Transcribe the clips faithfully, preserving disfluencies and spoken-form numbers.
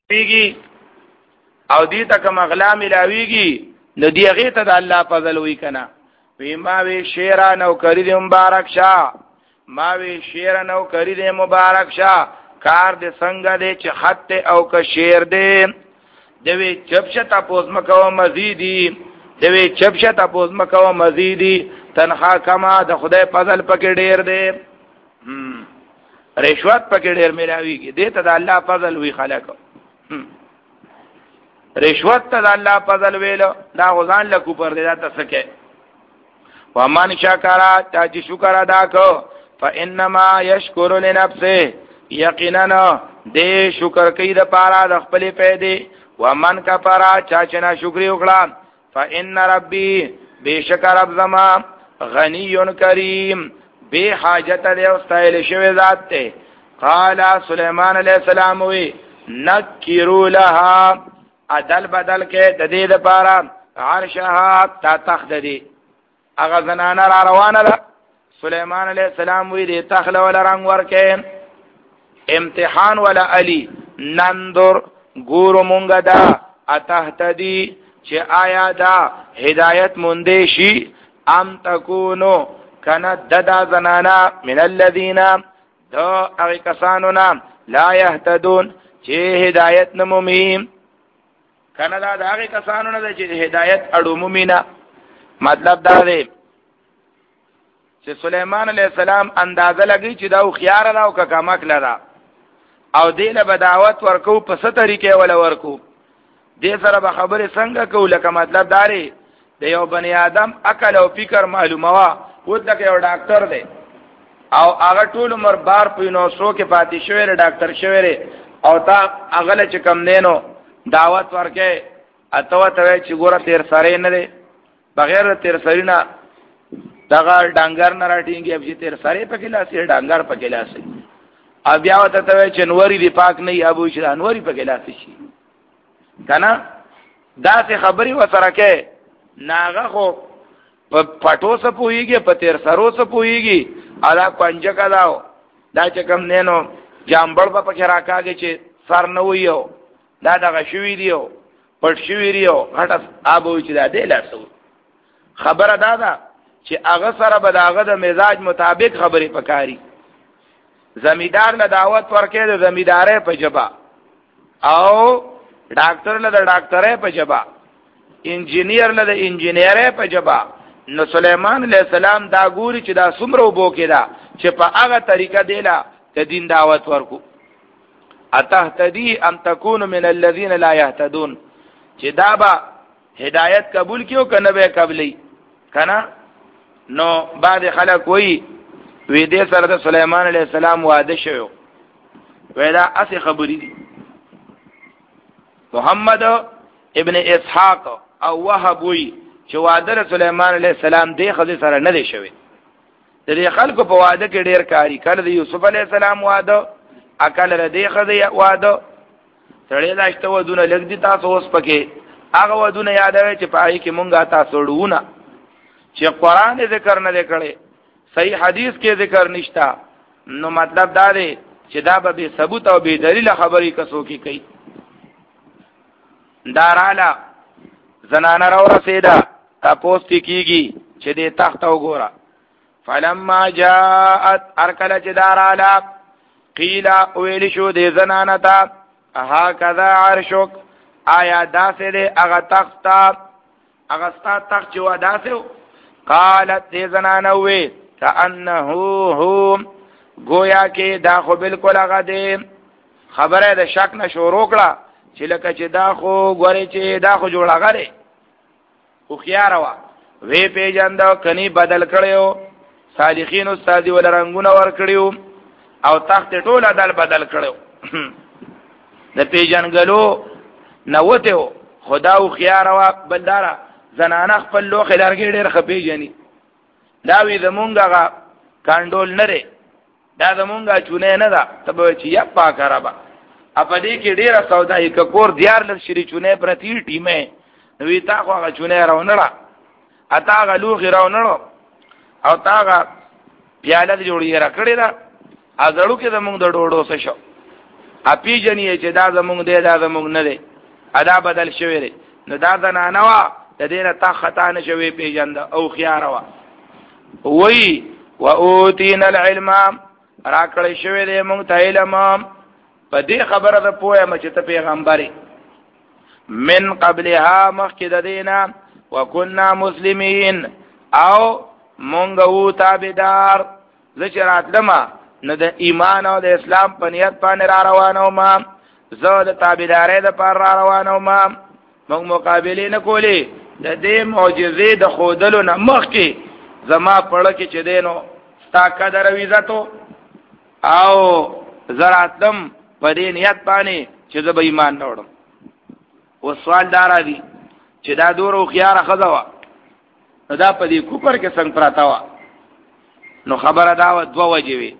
ویږي او دې ته کوم غلا ملاويږي نو دی هغه ته د الله فضل وی کنه وی ما وی شیرا نو کری دې مبارک شاه ما وی شیرا نو کری دې مبارک شاه کار دې څنګه دې چې خط او که شیر دې دوی چپشتا پوز مکو مزیدی دوی چپشتا پوز مکو مزیدی تنخوا کما د خدای فضل پکې ډیر دې رشوت پکې ډیر ملاويږي دې ته د الله فضل وی خلق رشوت ته د الله فضل ویلو دا غزان لکو پر دې دا تسکه ومن شکر تا چې شکر ادا کو فانما یشکر لنفسه یقینا دې شکر کوي د پاره د خپل پیدې ومن کفر چا چې نه شکر وکړه فان ربي بشکر رب زما غنی کریم بے حاجت دے استایل شوی ذات تے قال سلیمان علیہ السلام وی نکرو لها عدل بدل کے ددید پارا عرشها تا تخت دی اغا زنانا را روانا دا سلیمان علیہ السلام وی دی تخل ولا رنگ ورکے امتحان ولا علی نندر گورو مونگا دا اتحتدی چه آیا دا ہدایت مندشی ام تکونو کنا ددا زنانا من الذین دو اغی کسانونا لا یهتدون چه ہدایت نمومیم کنا دا دا اغی کسانونا دا چه ہدایت اڑو مومینا مطلب دا دے چه سلیمان علیہ السلام اندازه لگی چه داو خیار دا او که کمک لدا او دیل بدعوت ورکو پس طریقه ولا ورکو دی سره به خبر څنګه کو لکه مطلب داري د یو بنی آدم عقل او فکر معلومه وا ودلته یو ډاکټر دی او هغه ټول عمر بار پینو سو کې پاتې شوی ر ډاکټر شوی او تا هغه چې کم دینو دعوت ورکې اته ته چې ګوره تیر سره نه دی بغیر تیر سره نه دغه ډنګر نه راټینګي اب چې تیر سره په کلاسي ډنګر په کلاسي ا بیا وته ته چې نوري دی پاک نه ابو چې انوري په کلاسي شي کنه دا څه خبري وسره کې ناغه خو په پټو سپويږي په تیر سرو سپويږي ادا پنځه کداو دا چې کم نینو جامبړ په پکې راکاږي چې سر نه ویو دا دغه شوی دیو پټ شوی دیو غټه ابو چې دا دی لاسو خبره دا ده چې هغه سره به داغه د مزاج مطابق خبري پکاري زمیدار له دعوت ورکې د زمیدارې په جبا او ډاکټر له د ډاکټرې په جبا انجینیر له د انجینیرې په جبا نو سليمان عليه السلام دا ګوري چې دا څومره وبو کېدا چې په هغه طریقه دیلا ته دین دعوت ورکو اتهتدی ام تكون من الذين لا يهتدون چې دا با هدایت قبول کیو کنه به قبلې کنه نو بعد خلک وی وی دې سره د سليمان عليه السلام وعده شوی ویدا اسی خبرې دي محمد ابن اسحاق او وهب وی چې وعده سليمان عليه السلام دې خزي سره نه دی شوی د دې خلکو په وعده کې ډیر کاری کړ د یوسف عليه السلام وعده اکل ر دې خزي وعده سړی داشته ودونه لګ دي تاسو اوس پکې هغه ودونه یادوي چې پای کې مونږه تاسو وړونه چې قران ذکر نه کړي صحیح حدیث کې ذکر نشتا نو مطلب دا دی چې دا به ثبوت او به دلیل خبرې کسو کې کوي دارالا زنانه را ورسیدا تاسو کیږي چې دې تخت وګوره فلما جاءت ارکل چې دارالا قیل ویل شو دې زنانه تا هکذا عرشک آیا داسې دې هغه تخت هغه ستا تخت چې و داسې قالت دې زنانه وې کأنه هو گویا کې دا خو بالکل هغه دې خبره د شک نه شروع کړه چې لکه چې دا خو غوري چې دا خو جوړه غره خو خيار وا وی پیجاند کني بدل کړو صالحین استادی ول رنگونه ور کړیو او تخت ټوله دل بدل کړو د پیجانګلو نوته خدا او خيار وا بلدارا زنانه خپل لوخ لارګي ډېر خپې جنې دا وی زمونږه کاندول نه دا زمونږه چونه نه دا تبه چې یا پاک رابا اپا دې کې ډیره سودای کور دیار لږ شری چونه پرتی ټیمه نوې تا خو هغه چونه راونړه اتا غلوغ راونړو او تاغه پیاله جوړی را کړی دا ازړو کې زمونږ د ډوډو څه شو اپی جنې چې دا زمونږ دی دا زمونږ نه دی ادا بدل شوی دی نو دا زنانه وا د دې نه تا خطا نه شوی پیژند او خيار وا وی و اوتینا العلم راکړی شوی دی مونږ ته علم په دې خبره ده پوهه مچ ته پیغمبري من قبلها مخکې د دینا وکنا مسلمین او مونږ وو تابعدار ذکرات دما نه د ایمان او د اسلام په نیت باندې را روانو ما زه د تابعدارۍ د پر را روانو ما موږ مقابله نه کولی د دې معجزې د خودلو نه مخکې زما پړه کې چې دینو ستا قدر او عزتو او زراتم په دې نیت باندې چې زه به ایمان راوړم و سوال دارا دی چې دا دورو خيار خزوا نو دا په دې کوپر کې څنګه پراته وا نو خبره دا و دوه وجوي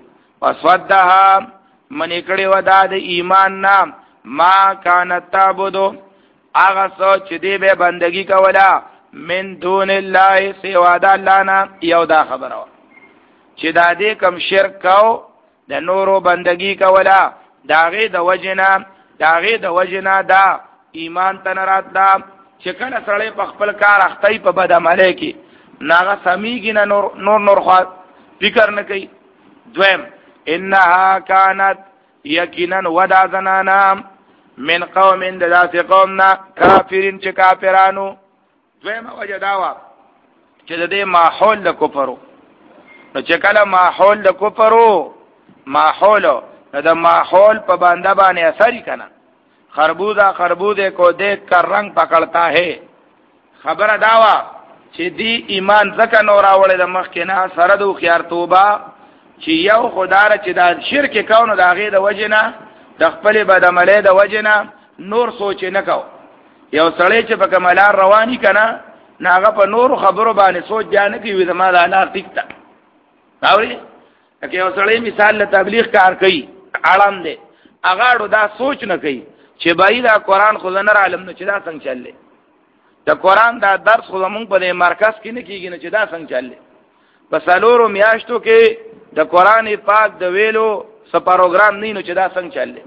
وصدها من کړي ودا د ایمان نام ما کان تعبدو هغه څو چې دې به بندگی کولا من دون الله سوا د الله نه یو دا خبره چې دا دې کم شرک کو د نورو بندگی کولا داغه د وجنا داغه د وجنا دا ایمان تنرات دا چې کله سره په خپل کار اختی په بد عمله کې ناغه سميږي نه نور نور نور خوا فکر نه کوي دویم انها كانت یقینا ودا زنانا من قوم ذات قومنا کافرین چې کافرانو دویم وجداوا چې د دې ماحول د کفرو نو چې کله ماحول د کفرو ماحول د ماحول په باندې باندې اثر کنا خربوزہ خربوزے کو دیکھ کر رنگ پکڑتا ہے خبر داوا چې دی ایمان زکه نور راوړل د مخ کې نه سره د خيار توبه چې یو خدای چې دا شرک کاونه د هغه د وجنه د خپل بدعمله د وجنه نور سوچ نه کو یو سړی چې په کمالار رواني کنا ناغه په نور خبرو باندې سوچ جان کوي زما د انار ټیکتا راوړي که یو سړی مثال له تبلیغ کار کوي عالم دی اغاړو دا سوچ نه کوي چې بای دا قران خو نه عالم نه چې دا څنګه چللې د قران دا درس خو موږ په مرکز کې نه کیږي نه چې دا څنګه چللې په سالورو میاشتو کې د قران پاک د ویلو س پروګرام نه نو چې دا څنګه چللې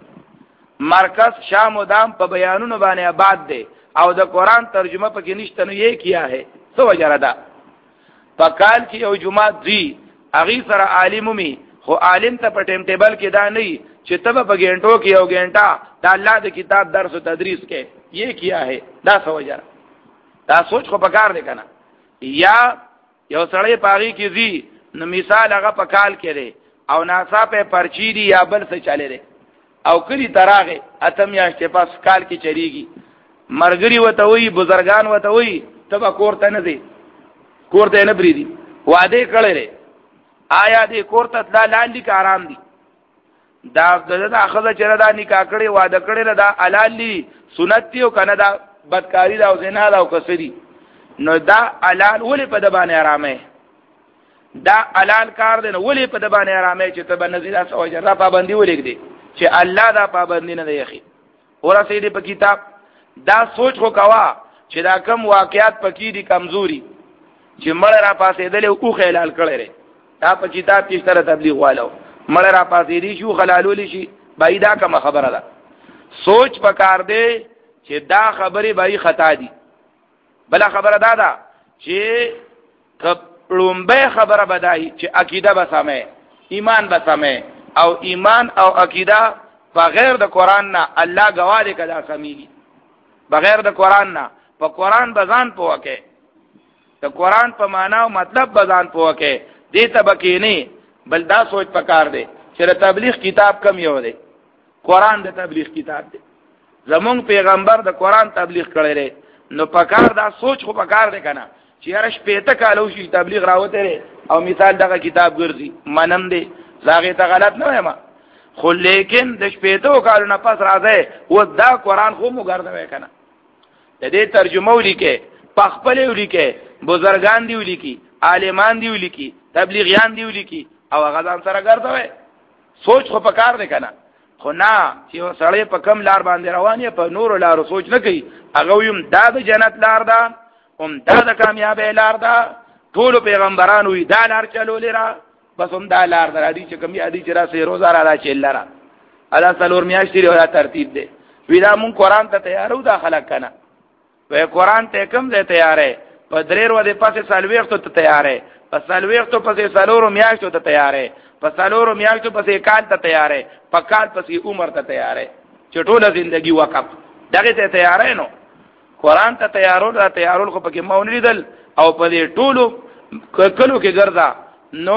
مرکز شام و دام په بیانونو باندې آباد دی او د قران ترجمه پکې نشته نو یې کیا ہے سو وجره دا په کال کې یو جمعه دی اغي سره عالمومي خو عالم ته په ټیم ټیبل کې دا نه چې تب په غنټو کې یو غنټه د الله د کتاب درس او تدریس کې یہ کیا ہے دا سوجا دا سوچ خو پکار دی کنه یا یو سړی پاغي کې زی نو مثال هغه په کال کې دی او ناسا په پرچی دی یا بل څه چاله دی او کلی تراغه اتم یا پاس کال کې چریږي مرګري وته وي بزرگان وته وي تب کورته نه دی کورته نه بریدي وعده کړل آیا دې کورته د لاندې کا آرام دي دا د اخذ چر دا نکاح کړي وعده کړي دا حلالي سنت دی او کنه دا بدکاری دا او زنا دا او کسری نو دا حلال ولې په د باندې آرامه دا حلال کار دی نو ولې په د باندې آرامه چې ته بنزیدا سو جره پابندي ولګ دی چې الله دا پابندي نه دی اخی ورسې دې په کتاب دا سوچ خو کوا چې دا کم واقعیات پکې دي کمزوري چې مړ را پاسې دل او خلال کړي دا په کتاب کې سره تبلیغ والو مړ را پاسې دي شو خلالول شي بای دا کوم خبره ده سوچ پکار دی چې دا خبره بای خطا دي بل خبره دا ده چې کپړمبه خبره بدای چې عقیده به سمه ایمان به سمه او ایمان او عقیده بغیر د قران نه الله گواهی کړه سميږي بغیر د قران نه په قران بزان پوکه د قران په معنا او مطلب بزان پوکه دې تبکې نه بل دا سوچ پکار دی چې تبلیغ کتاب کم یو دی قران د تبلیغ کتاب دی زمونږ پیغمبر د قران تبلیغ کړی دی نو پکار دا سوچ خو پکار دی کنه چې هر شپه ته کالو شي تبلیغ راوته او مثال دغه کتاب ګرځي منم دی لاغه ته غلط نه وایم خو لیکن د شپه ته کالو نه پس راځي و دا قران خو مو ګرځوي کنه د دې ترجمه ولیکه پخپل ولیکه بزرگان دی ولیکي عالمان دی ولیکي تبلیغیان دی ولیکي او غزان سره ګرځوي سوچ خو پکار دی کنه خو نه چې سړی په کم لار باندې رواني په نور لار سوچ نه کوي هغه ويم دا د جنت لار ده هم دا د کامیابی لار ده ټول پیغمبرانو وی دا لار چلولې را بس هم دا لار ده دي چې کمی ادي چې را سي روزه را چل را ادا څلور میاشتې ولا ترتیب دی ویدا مون قران ته تیارو دا خلک کنه وې قران ته کم ځای تیارې په درې ورو د پاسه سالويختو ته تیارې په سالويختو پسې څلور میاشتو ته تیارې په څلور میاشتو پسې کال ته تیارې په کال پسې عمر ته تیارې چې ټوله ژوندۍ وقف دغه ته تیارې نو قران ته تیارو دا تیارول خو پکې مونږ لیدل او په دې ټولو کلو کې ګرځا نو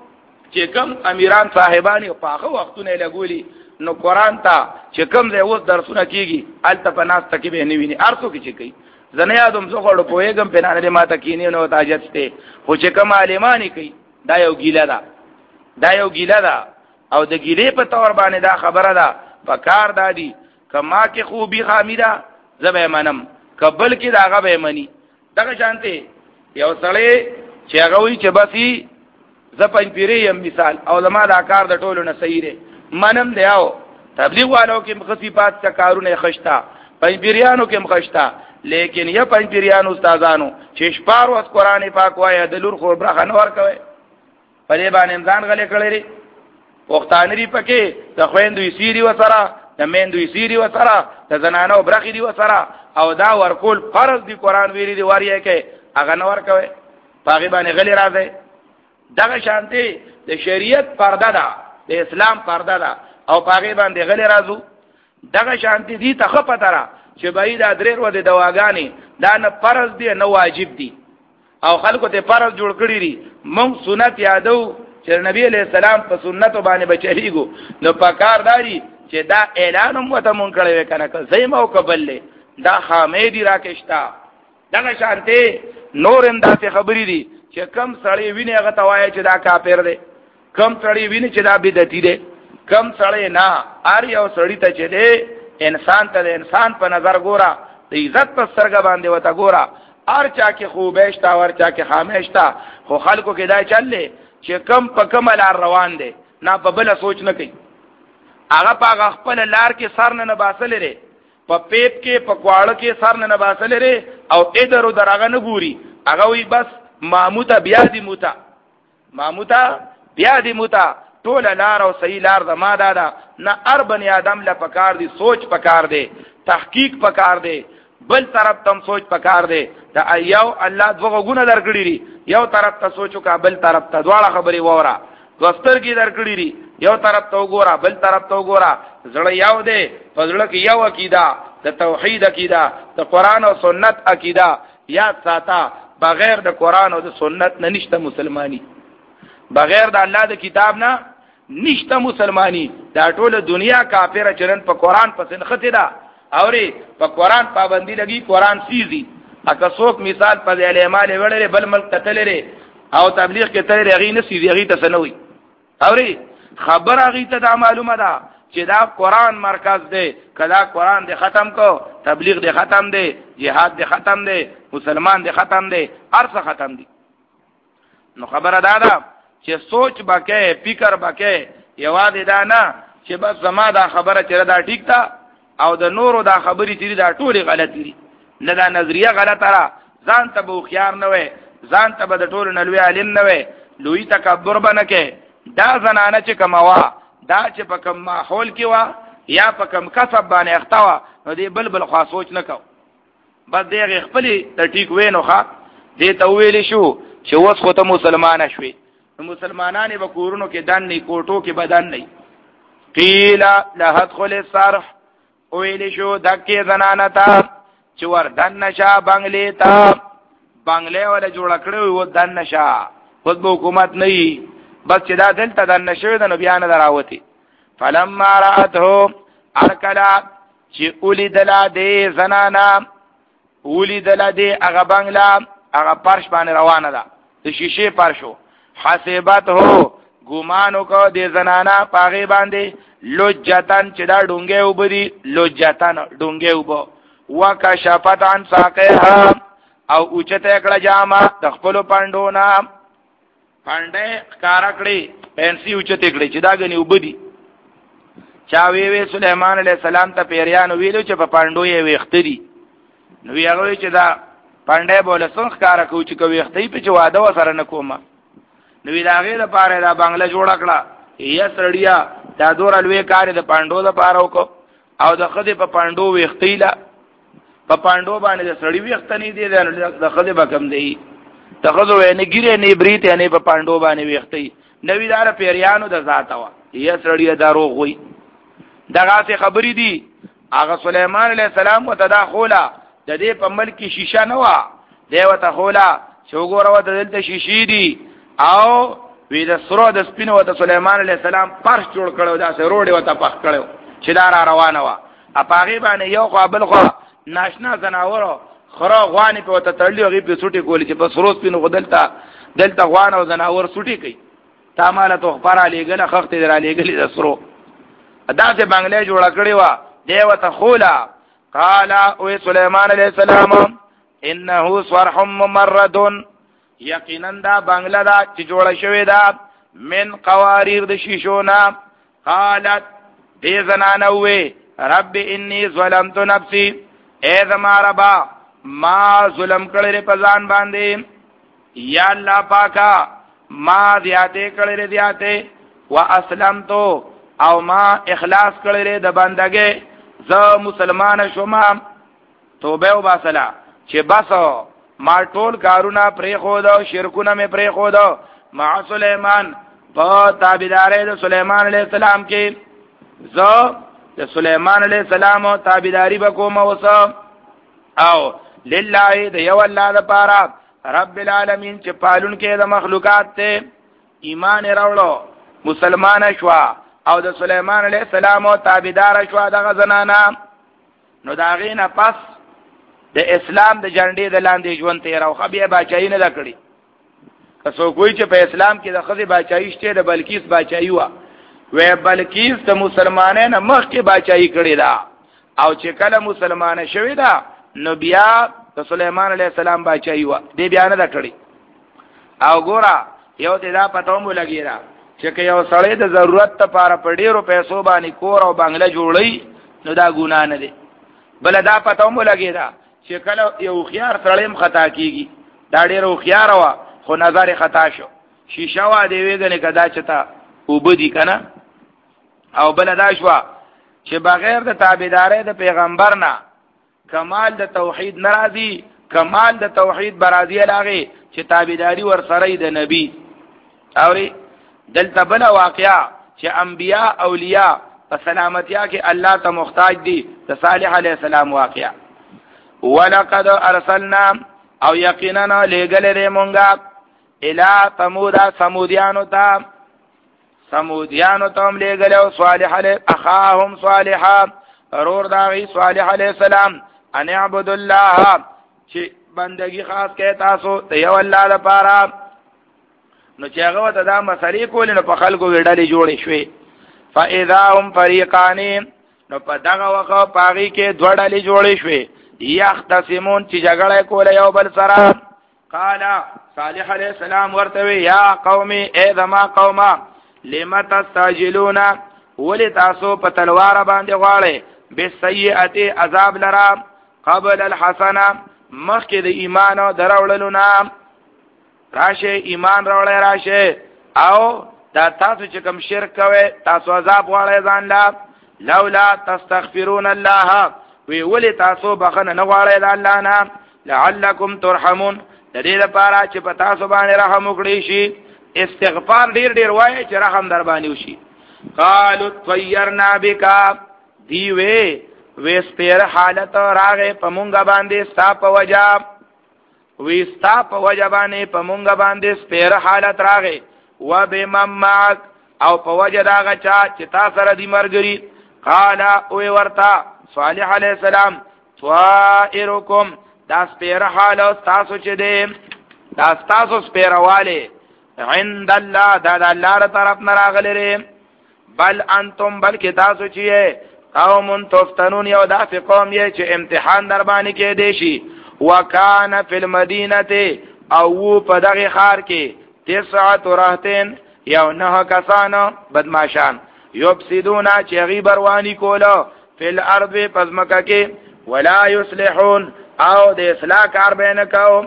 چې کوم امیران صاحبانی په هغه وختونه لګولي نو قران ته چې کوم ځای اوس درسونه کیږي الته په ناس تکي به نه ویني ارڅو کې چې کوي زنه یادم زه خور پوهېږم په نه ماته کینی نو تاجت ته خو چې کوم عالمانی کوي دا یو ګیله ده دا یو ګیله ده او د ګیلې په تور باندې دا خبره ده پکار دادی کما کې خوبي خامیدا زبې منم قبل کې داغه به منی دغه شانته یو سړی چې هغه وی چې بسي ز پنځ پیری مثال او زما دا کار د ټولو نه صحیح دی منم دی او تبلیغ والو کې مخصيفات څخه کارونه خشتا پنځ پیریانو کې مخشتا لیکن یا پنځ پیریانو استادانو چې شپار وس قران پاک وایي د لور خو برخه نه ور کوي په دې باندې ځان غلې کړی لري وختانری پکې د خويندوي سيري وسره د میندوي سيري وسره د زنانو برخې دی وسره او دا ورکول فرض دی قران ویلي دی وریه کې هغه نه ور کوي پاغي باندې غلې راځي دغه شانتي د شریعت پرده ده د اسلام پرده ده او پاغي باندې غلې راځو دغه شانتي دي ته پتره چې بای دا درې ورو د دواګانی دا نه فرض دی نه واجب دی او خلکو ته فرض جوړ کړی دي مونږ سنت یادو چې نبی علیہ السلام په سنت باندې بچیږو نو پکار داري چې دا اعلان مو ته مونږ کړی وکنه که زېما او قبل دا خامې دی راکښتا دغه شانتي نور انداسه خبرې دي چې کم سړی ویني هغه توای چې دا کافر دی کم سړی ویني چې دا بدعتي دی کم سړی نه ار یو سړی ته چې دی انسان ته انسان په نظر ګورا د عزت په سترګه باندې وته ګورا ار چا کې خوبېشتا ور چا کې خامېشتا خو خلکو کې دا چلې چې کم په کم لار روان دي نه په بل سوچ نه کوي هغه په خپل لار کې سر نه باسل لري په پیپ کې په کواړه کې سر نه باسل لري او ادرو درغه نه ګوري هغه وي بس ماموتا بیا دی موتا ماموتا بیا دی موتا ټول لار او صحیح لار زما دادا نه ار بنی آدم ل پکار دی سوچ پکار دی تحقیق پکار دی بل طرف تم سوچ پکار دی دا ایو الله دغه ګونه درګړي دي یو طرف ته سوچو کا بل طرف ته دواړه خبري وورا دوستر کی درګړي دي یو طرف ته وګورا بل طرف ته وګورا زړه یو دی فزړه کې یو عقیده د توحید عقیده د قران او سنت عقیده یاد ساته بغیر د قران او د سنت نه نشته مسلمانی بغیر د الله د کتاب نه نشته مسلمانی دا ټول دنیا کافره چرن په قران پسند خته ده اوري په قران پابندي لګي قران سيزي اګه څوک مثال په اعمال وړلې بل ملک تتلره او تبلیغ کې تلره غي نه سيزي غي تسنوي اوري خبر غي ته دا معلومه ده چې دا قران مرکز دی کدا قران دی ختم کو تبلیغ دی ختم دی jihad دی ختم دی مسلمان دی ختم دی ارڅ ختم دی نو خبره دا ده چې سوچ بکې فکر بکې یوازې دا نه چې بس زما دا خبره چې دا ټیک تا او د نورو دا خبرې چې دا ټولې غلطې دي نه دا نظریه غلطه را ځان ته به خيار نه وي ځان ته به د ټولو نلوي علم نه وي لوی تکبر بنه کې دا زنانه چې کموا دا چې په کوم ماحول کې وا یا په کوم کسب باندې اختوا نو دې بل بل خاص سوچ نه کو بس دې خپل ته ټیک وینو ښا دې ته ویل شو چې اوس خو ته مسلمان شوي مسلمانانه به کورونو کې دان نه کوټو کې بدن نه قیل لا ادخل الصرح ویل شو دکې زنانه ته چې ور دن نشه بنگلې ته بنگلې ولا جوړ کړو و دن نشه خود به حکومت نه بس چې دا دلته د نشوي د بیان دراوتی فلما راته ارکلا چې اولی دلا دې زنانا اولی دلا دې هغه بنگلا هغه پرش باندې روانه ده د شیشه پرشو حسابات هو ګمانو کو دې زنانا پاغه باندې لوجتن چې دا ډونګه وبدي لوجتن ډونګه وب وکشفت عن ساقها او اوچته کړه جامه د خپل پاندونا پانډه کارا کړی پنسي اوچته کړی چې دا غني وبدي چا وی وی سليمان عليه السلام ته پیریان ویلو چې په پاندو یې وختري نو یې هغه چې دا پانډه بوله څنګه کارا کو چې کوي وختي په واده وسره نه کومه نو دا غیر لپاره دا بنگله جوړ کړه یا سړیا دا دور الوی کار د پاندو د پاره وکړو او د خدي په پاندو ویختیلا په پاندو باندې د سړی ویختنی دی د خدي به کم دی د خدو نه ګیره نه بریت نه په پاندو باندې ویختی نوی دار پیریانو د ذات وا یا سړی دروغ وي دغه څه خبرې دي هغه سليمان عليه السلام وتداخله د دې په ملک شیشه نه وا دی وتخولا چې وګوره وته دلته شیشې دي او وی د سرو د سپینو وته سليمان عليه السلام پرش جوړ کړو دا سه روړي وته پخ کړو چې دا را روانه وا اپاغي باندې یو قابل خو ناشنا زناورو خره غوانی په وته تړلی غي په سټي کولی چې په سرو سپینو غدلتا دلته غوان او زناور سټي کوي تا مال ته خبر علی ګله خخت در علی ګله د سرو ادا ته بنگله جوړ کړی وا دی وته خولا قال او سليمان عليه السلام انه صرح ممرد یقینا دا بنگله دا چې جوړ شوی دا من قواریر د شیشونا قالت دې زنانه وې رب انی ظلمت نفسي اے زما ربا ما ظلم کړل په ځان باندې یا الله پاکا ما زیاته کړل زیاته واسلمت او ما اخلاص کړل د بندګي زه مسلمان شوم توبه وباسلا چې بس ما ټول کارونه پرې خو دا شرکونه مې پرې خو دا مع سليمان په تابعداري د سليمان عليه السلام کې زه د سليمان عليه السلام او تابعداري وکوم وسه او لله د یو الله لپاره رب العالمین چې پالون کې د مخلوقات ته ایمان راوړو مسلمان شوا او د سليمان عليه السلام او تابعدار شوا د غزنانا نو داغینه پس د اسلام د جنډې د لاندې ژوند تیر او خبيه بچای نه کړی کسو کوئی چې په اسلام کې د خزي بچای شته د بلقیس بچای و و بلقیس د مسلمانانو مخکې بچای کړی دا او چې کله مسلمانه شوی دا نو بیا د سليمان عليه السلام بچای و دې بیان نه کړی او ګورا یو دې دا پته مو لګیرا چې یو سړی د ضرورت لپاره په ډیرو پیسو باندې کور او بنگله جوړی نو دا ګناه نه دی بل دا پته مو لګیرا چې کله یو خيار سړیم خطا کیږي دا ډیرو خيار وا خو نظر خطا شو شیشه وا دی ویګنه کدا چتا وبدي کنه او بل دا شو چې بغیر د تابعداري د پیغمبر نه کمال د توحید ناراضي کمال د توحید برازي لاغي چې تابعداري ور سره د نبی اوري دلته بل واقعا چې انبیا اولیاء په سلامتیا کې الله ته محتاج دي د صالح علی السلام واقعا ولقد ارسلنا او یقینا لګلره مونږه الی ثمود ثمودیانو ته ثمودیانو ته لګلو صالح علی اخاهم صالحا رور داغي صالح علی السلام ان اعبدوا الله چې بندگی خاص کې تاسو ته یو الله لپاره نو چې هغه ته دا مسلې کول نو په خلکو وړلې جوړې شوې فاذا هم فريقان نو په دغه وخت پاغي کې دوړلې جوړې شوې یختصمون چې جګړه کوله یو بل سره قال صالح علیہ السلام ورته یا قومي اے ذما قوما لم تستعجلون ولي تاسو په تلوار باندې غواړي بالسيئه عذاب لرا قبل الحسنه مخکې د ایمان او دراوړلو نام راشه ایمان راوړی راشه او دا تاسو چې کوم شرک کوي تاسو عذاب غواړئ ځان لا لولا تستغفرون الله وی ولی تاسو بخنه نه غواړئ د الله نه لعلکم ترحمون د دې لپاره چې په تاسو باندې رحم وکړي شي استغفار ډیر ډیر وایي چې رحم در باندې وشي قالوا طيرنا بك دی وی وی سپیر حالت راغه په مونږ باندې ستا په وجا وی ستا په وجا باندې په مونږ باندې سپیر حالت راغه و بممعك او په وجا داغه چا چې تاسو سره دی مرګري قال او ورتا صالح علیہ السلام طائرکم دا سپیر حالت تاسو چې دی دا تاسو سپیرواله عند الله دا د الله تر طرف نه راغلي بل انتم بلکې تاسو چې قوم تفتنون یو داسې قوم یې چې امتحان در باندې کې دی شي وکانه فی المدینه او په دغه خار کې تسعه رهتين یو نه کسانو بدمعشان یفسدون چې غیب رواني کوله فی الارض پزمکه کې ولا یصلحون او د اصلاح کار به نه کوم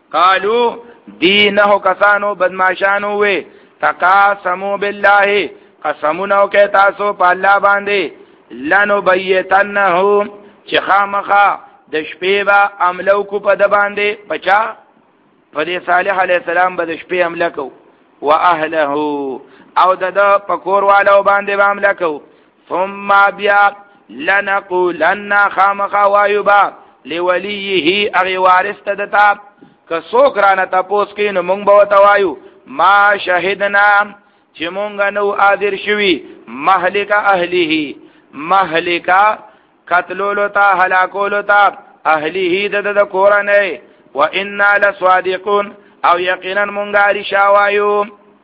قالو دینه کسانو بدمعشانو وی تقاسموا بالله قسمونه کې تاسو په الله باندې لنو بیتنه چې خامخا د شپې با عملو کو په د باندې بچا په دې صالح علی السلام به د شپې عمل کو واهله او د پکور والو باندې به عمل کو ثم بیا لنقولن خامخا وایبا لولیه اغي وارث تدتا که څوک رانه تاسو کې نو مونږ به وتوایو ما شهدنا چې مونږ نو حاضر شوي مهلک اهله مهلک قتلولو تا هلاکولو تا اهله د د کورنه و انا لصادقون او یقینا مونږه رشاوایو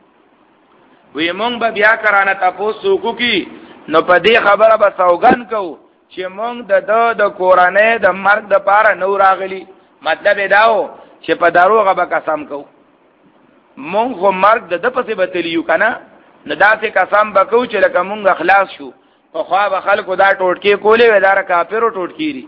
وی مونږ به بیا کرانه تاسو کو کی نو په دې خبره به سوګن کو چې مونږ د د کورنه د مرګ د پاره نو راغلی مطلب داو چې په دروغه به قسم کو مونږ خو مرګ د پسې بتلیو کنه نه داسې قسم بکو چې لکه مونږ اخلاص شو په خوا به خلکو دا ټوټکی کولې ودار کافرو ټوټکیری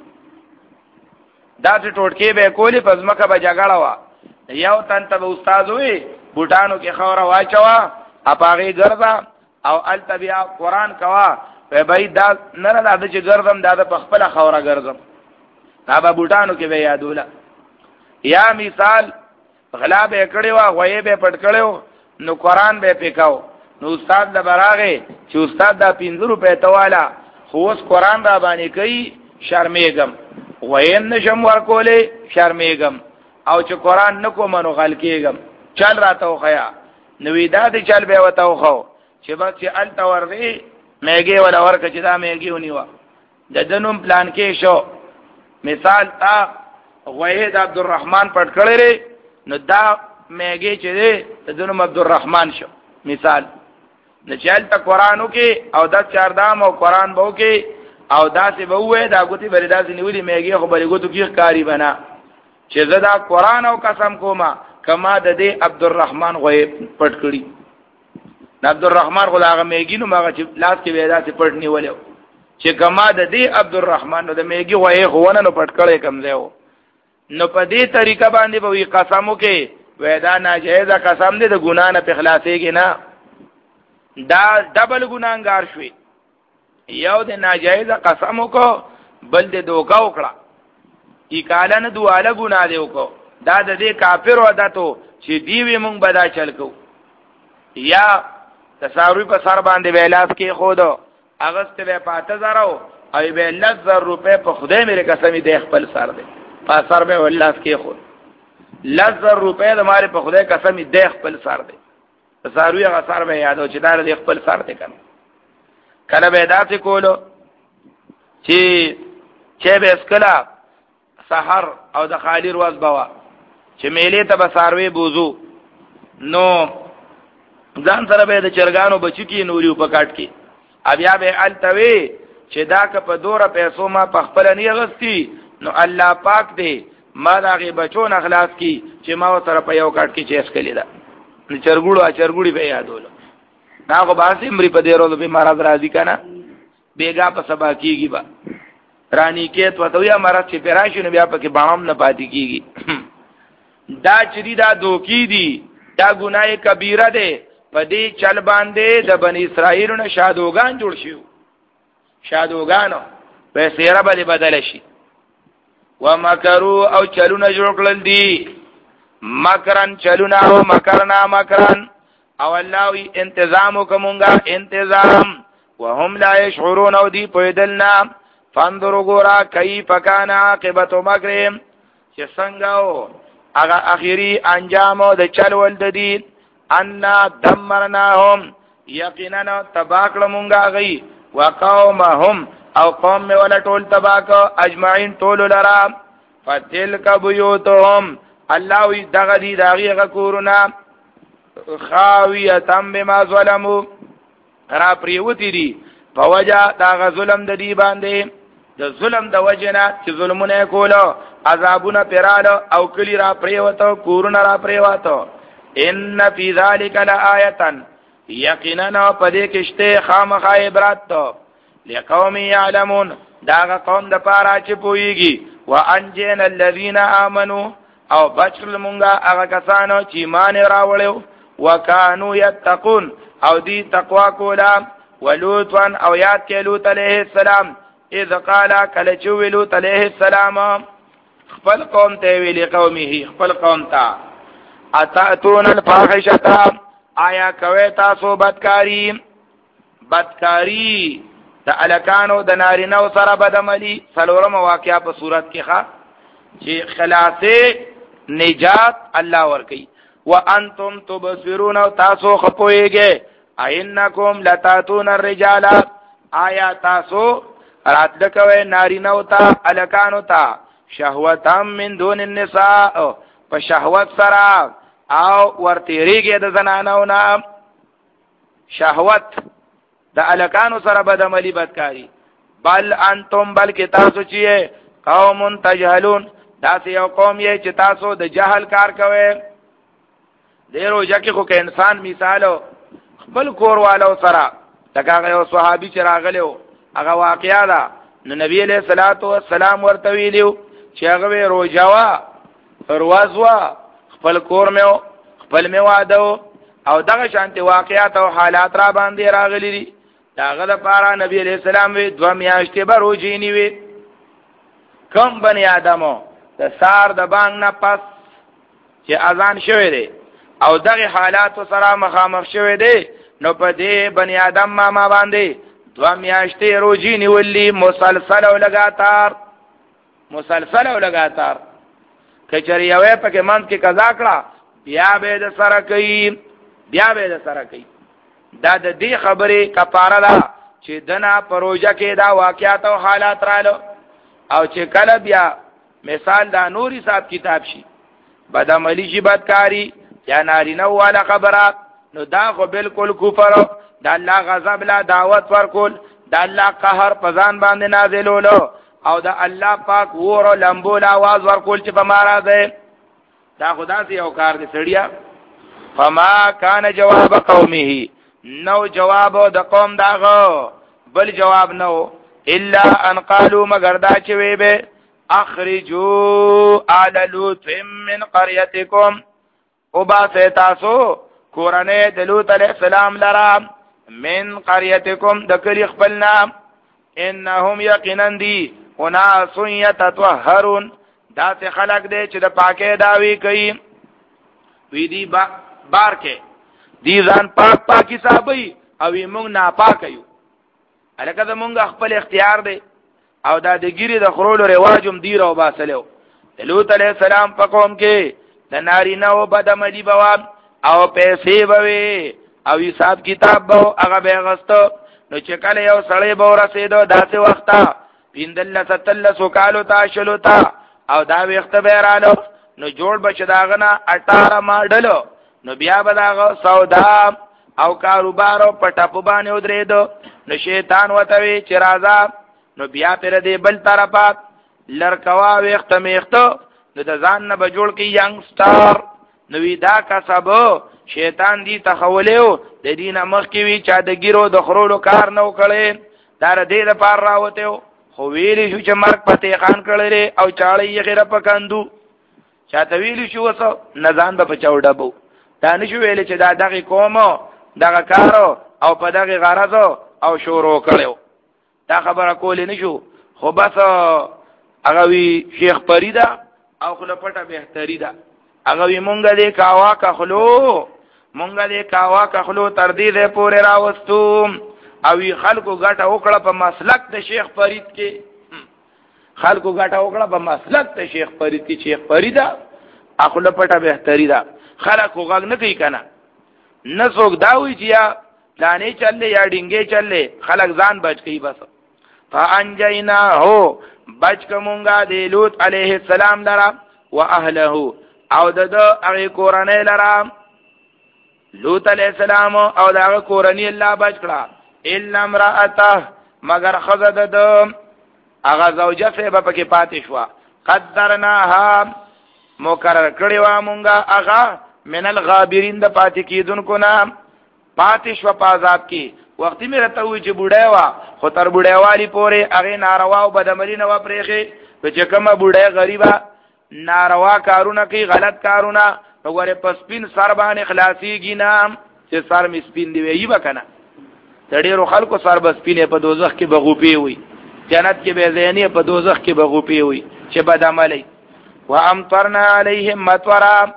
دا ټوټکی به کولې پس مکه به جګړه وا یو تن ته استاد وي بوټانو کې خوره واچوا اپاغي ګرځا او التبیا قران کوا په بای دا نه نه د چې ګرځم دا په خپل خوره ګرځم دا به بوټانو کې به یادوله یا مثال غلا به کړي وا غوي به پټ کړو نو قران به پکاو نو استاد د براغه چې استاد دا پنځه روپے تواله خو اوس قران را باندې کوي شرمېګم وین نشم ورکولې شرمېګم او چې قران نکو منو غل کېګم چل راته خیا نو دا دې چل به وتاو خو چې بس چې ال تورې میګي ولا ورکه چې دا میګي ونیوا د دنوم پلان کې شو مثال تا وحید عبدالرحمن پټ کړی نو دا میګي چې د دنوم عبدالرحمن شو مثال نه چل تا قرانو کې او د چاردام او قران بو کې او داسې به وې دا غوتی بری داسې نیولې میګي خو بری غوتو کې کاری بنا چې زدا قران او قسم کوما کما د دې عبدالرحمن غوې پټ کړی عبدالرحمن غلاغه میګي نو ماغه چې لاس کې وېدا چې پټ نیولې چې کما د دې عبدالرحمن نو د میګي غوې غوونه نو پټ کړی کم ځای نو په دې طریقه باندې به وی قسمو کې وېدا ناجیز قسم دې د ګنا نه په خلاصيږي نه دا ډبل ګناګار شوي یو د ناجیز قسمو کو بل د دوکا وکړه اکالن دواله ګنا دی وکړه دا د دې کافر عادتو چې دی وی مونږ بدا چل کو یا تصاویر په سر باندې ویلاس کې خود اگست به پاته زراو او به لزر روپے په خدای مې قسمی دی خپل سر دی په سر به ویلاس کې خود لزر روپے د ماره په خدای قسمی دی خپل سر دی تصاویر هغه سر به یادو چې دا د خپل سر دی کنه کله به داسې کولو چې چې به اسکلا سحر او د خالی روز بوا چې میلې ته به ساروي بوزو نو ځان سره به د چرګانو بچی کی نوري په کاټ کې بیا به التوي چې دا که په دوره پیسو ما په خپل نه غستی نو الله پاک دې ما دغه بچو نه خلاص کی چې ما سره په یو کاټ کې چیس کړی دا چرګوړو چرګوړي به یادولو دا خو باسي مری په دې ورځو به مراد راځي کنه بیګا په سبا کیږي با رانی کې تو ته یا مراد چې پراشي نو بیا پکې باندې نه پاتې کیږي دا چې دا دوکې دي دا ګناه کبیره ده په دې چل باندې د بنی اسرائیل نه شادوغان جوړ شيو شادوغانو په سیره باندې بدل شي ومکروا او چلونه جوړ کړل دي مکرن چلونه او مکرنا مکرن او الله وی انتظام کومګه انتظام وهم لا يشعرون او دی پویدلنا فانظروا غورا کیف کان عاقبت مکرهم چې څنګه هغه اخیری انجام د چل ول د دي ان دمرناهم یقینا تباکل مونږه غي وقومهم او قوم ولا ټول تباک اجمعين ټول لرا فتلک بیوتهم الله وی دغه دي دغه غکورنا خاویتم بما ظلموا را پریوتی دي په وجه دا ظلم د دی باندې د ظلم د وجنه چې ظلمونه کولو عذابونه پراله او کلی را پریوتو کورونه را پریوتو ان فی ذلک لآیه یقینا پدې کې شته خامخا عبرت لقوم یعلمون دا قوم د پاره چې پويږي وانجن الذين امنوا او بچل مونږه هغه کسانو چې ایمان راوړل وکانو یتقون او دی تقوا کولا ولوطا او یاد کې لوط علیه السلام اذ قال کله چې لوط علیه السلام خپل قوم ته ویلي قومه خپل قوم ته اتاتون الفاحشه آیا کوي تاسو بدکاری بدکاری د الکانو د نارینو سره بدعملی څلورم واقعیا په صورت کې ښه چې خلاصې نجات الله ورکي وانتم تبصرون او تاسو خپويږئ اینکم لتاتون الرجال آیا تاسو راتلکوي نارینو ته الکانو ته شهوتا من دون النساء په شهوت سره او ورتیریږي د زنانو نه شهوت د الکانو سره بدعملی بدکاری بل انتم بلکې تاسو چې قوم تجهلون تاسو یو قوم یې چې تاسو د جهل کار کوئ ډیرو ځکه خو که انسان مثالو خپل کور والو سره دغه یو صحابي چې راغلو هغه واقعیا ده نو نبی علیہ الصلوۃ والسلام ورته ویلو چې هغه روزوا پروازوا خپل کور مې خپل مې واده او دغه شانتي واقعیات او حالات را باندې راغلي دي داغه لپاره نبی علیہ السلام وی دوه میاشتې به روزي نیوي کم بنی آدمو د سار د بانګ نه پس چې اذان شوه دی او دغه حالات سره مخامخ شوه دی نو په دې بنی آدم ما ما باندې دوه میاشتې روزي نیولې مسلسل او لګاتار مسلسل او لګاتار کچری یوې پکې منځ کې قضا کړه بیا به د سره کوي بیا به د سره کوي دا د دې خبرې کفاره ده چې دنا پروژه کې دا واقعیات او حالات رالو او چې کله بیا مثال دا نوري صاحب کتاب شي بدعملی شي بدکاری یا نارینه والا خبرات نو دا خو بالکل کفر دا الله غضب لا دعوت ورکول دا الله قهر پزان باندې نازلولو او دا الله پاک ور لمبول आवाज ورکول چې په مارا ده دا خدا سي او کار دي سړیا فما کان جواب قومه نو جواب د قوم داغه بل جواب نو الا ان قالوا مگر دا چې وي به اخرجوا آل لوط من قريتكم وبا تاسو کورنه د لوط علیہ السلام لرا من قريتكم د کلی خپل نام انهم یقینا دی اناس یتطهرون دا څه خلق دی چې د پاکه داوی کوي وی دی با بار کې دی ځان پاک پاکي صاحبي او موږ ناپاک یو الکه دا موږ خپل اختیار دی او دا د ګيري د خرولو رواجم دی راو باسلو لوط علیہ السلام په قوم کې د نارینه او بدعملی بواب او پیسې بوي او حساب کتاب بو هغه به غستو نو چې کله یو سړی به ورسېدو داسې وخته پیندل ستل سوکالو تا شلو تا او دا وخت به رالو نو جوړ بچ داغنا اٹھارہ ماډلو نو بیا به داغه سودا او کاروبارو پټاپو باندې ودرېدو نو شیطان وتوي چې راځه نو بیا پر دې بل طرفات لړکوا وخت میختو نو د ځان نه به جوړ کی ینګ سٹار نو دا کسبو شیطان دی تخولیو د دینه مخ کی وی چا د ګیرو د خرولو کار نو کړي دار دې د پار راوته خو ویلی شو چې مرګ پته خان کړي او چاړې یې غیر پکاندو چاته ویلی شو وسو نزان به چاوډه بو دا نشو ویل چې دا دغه کومو دغه کارو او په دغه غرضو او شروع کړو دا خبره کولې نشو خو بس هغه وی شیخ پریدا او خپل پټه بهتري ده هغه وی مونږه دې کاوا کخلو مونږه دې کاوا کخلو تر دې پورې راوستو او خلکو ګټه وکړه په مسلک د شیخ فرید کې خلکو ګټه وکړه په مسلک د شیخ فرید کې شیخ فریدا خپل پټه بهتري ده خلکو غږ نه کوي کنه نه څوک دا وی چې یا دانه چلې یا ډینګې چلې خلک ځان بچ کی بس فانجینا هو بچ کومګه د لوط علیه السلام لرا واهله او د هغه کورنۍ لرا لوط علیہ السلام او دا کورنۍ الله بچ کړه الا امراته مگر خزد د هغه زوجه په پکې پاتې شو قدرناها مقرر کړی و مونږه هغه من الغابرین د پاتې کیدونکو نام پاتې شو په عذاب کې وخت می رته وی چې بوډای وا خو تر بوډای والی پورې هغه ناروا او بدعملی نه و پرېخي چې کومه بوډای غریبا ناروا کارونه کوي غلط کارونه وګوره پس سپین سر باندې خلاصيږي نام چې سر می سپین دی وی بکنه تړيرو خلکو سر بس سپینه په دوزخ کې بغوپی وي جنت کې به زینې په دوزخ کې بغوپی وي چې بد عملي وامطرنا عليهم مطرا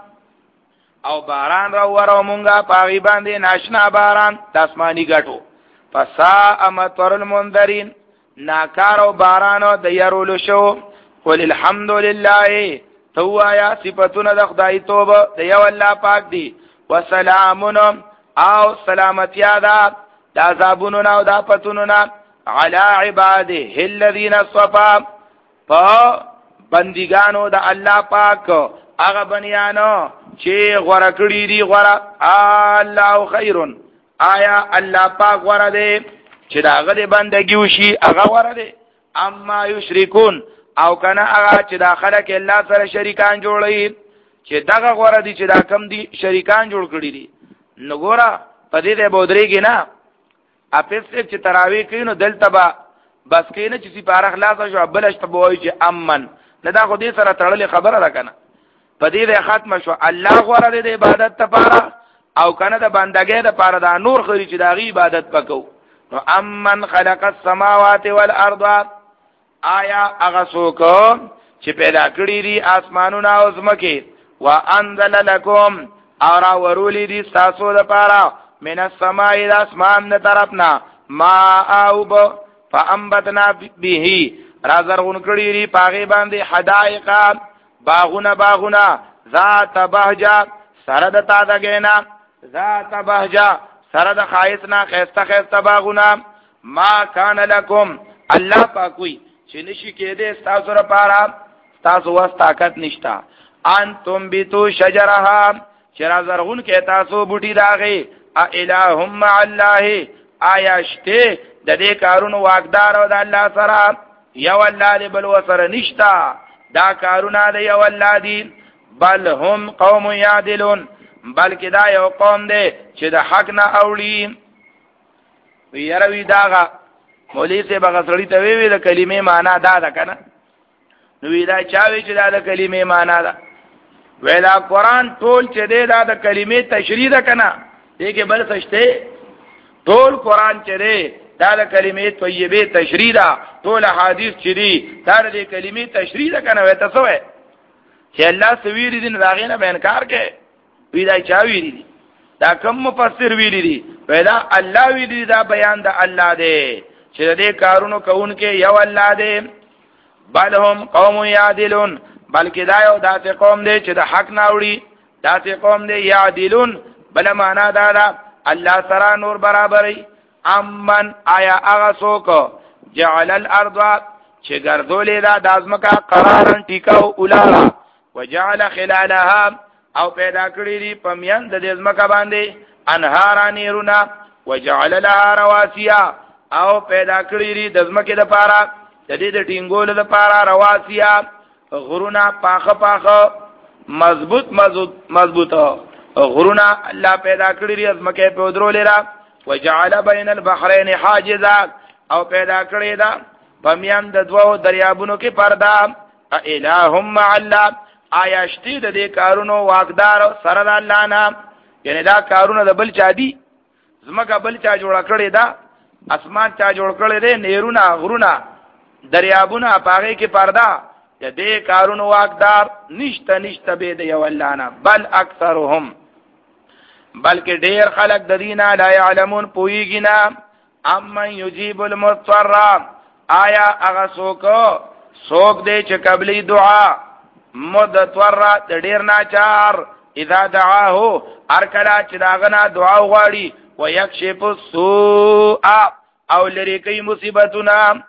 او باران را ورو مونږه پاغي باندې ناشنا باران تاسمانی غټو فساء مطر المنذرين ناکارو بارانو د يرولو شو قل الحمد لله تو یا صفاتنا د خدای توبه د یو الله پاک دی وسلامون او سلامتی ده د عذابونو او د پتونو علی عباده الذين صفا په بندګانو د الله پاک هغه بنیانو چې غوړه کړی دی غوړه الله خیرون آیا الله پاک غوړه دی چې داغه د بندګي وشي هغه غوړه دی اما یشرکون او کنه هغه چې داخله کې الله سره شریکان جوړي چې دغه غوړه دي چې دا کم دي شریکان جوړ کړی دي نو ګوره په دې د بودريږي نه اپس چې تراوی کینو دلته با بس کینه چې سپاره خلاص شو بلش په وای چې امن نه دا خو دې سره تړلې خبره ده کنه په دې د ختم شو الله غوړه د عبادت لپاره او کنه د بندګۍ لپاره دا نور خوري چې دا غي عبادت وکاو نو امن خلق السماوات والارض آیا هغه څوک چې پیدا کړی دي اسمانونه او زمکه وانزل لكم اور ورولي دي تاسو لپاره من السماء الى اسمان نه طرفنا ما اوب فانبتنا به رازرغون کړی دي پاغي باندې حدائق باغونه باغونه ذات بهجا سره د تازه غینا ذات بهجا سره د خایسنا خيسته خيسته باغونه ما کان لكم الله پاکوي چې نشي کېده تاسو لپاره تاسو واس طاقت نشتا انتم بیتو شجرها چرا زرغون کې تاسو بوټي راغې ا الہم مع الله آیاشته د دې کارونو واقدار او د الله سره یو الله دې بل وسره نشتا دا کارونه د یو الله دي بل هم قوم یعدلون بلکې دا یو قوم دی چې د حق نه اوړي ویروي داغه مولوی سے بغسړی ته وی د کلمې معنا دا ده کنه نو وی دا چاوي چې دا د کلمې معنا ده ویلا قران ټول چې دی دا د کلمې تشریح ده کنه دې کې بل سشته ټول قران چې دی دا د کلمې طیبه تشریح ده ټول حدیث چې دی دا د کلمې تشریح ده کنه وای تاسو وای چې الله سویری دین راغینه به انکار کوي وی دا چاوي دي دا کوم مفسر ویلی دي ویلا الله ویلی دا بیان د الله دی چې دې کارونو کوونکې یو الله دی بل هم قوم یعدلون بلکې دا یو داسې قوم دی چې د حق نه وړي داسې قوم دی یعدلون بل معنا دا ده الله سره نور برابرې امن آیا هغه څوک جعل الارض چې ګرځولې دا د ازمکا قرارن ټیکاو اولاړه وجعل خلالها او پیدا کړی دی پمیان د دې ازمکا باندې انهار نیرونه وجعل لها رواسیا او پیدا کړی دی د ازمکې د پاره د دې د ټینګول د پاره رواسیا غرونا پاخه پاخه مضبوط مضبوط مضبوطه غرونا الله پیدا کړی دی ازمکه په درولې را وجعل بین البحرین حاجزا او پیدا کړی دا پمیان د دوو دریابونو کې پردا الہم مع الله آیا شتی د دې کارونو واقدار سره د الله نه یعنی دا کارونه د بل چا دي زمکه بل چا جوړ کړی دا اسمان چا جوړ کړی دی نیرونه غرونا دریابونه پاغه کې پردا د دې کارونو واقدار نشته نشته به د یو الله نه بل اکثرهم بلکې ډیر خلک د دینه لا يعلمون پویږي نه امن یجیب المضطر آیا هغه څوک څوک دی چې قبلي دعا مضطر د ډیر ناچار اذا دعاه ارکلا چې داغنا دعا غواړي ويكشف السوء او لری کوي مصیبتونه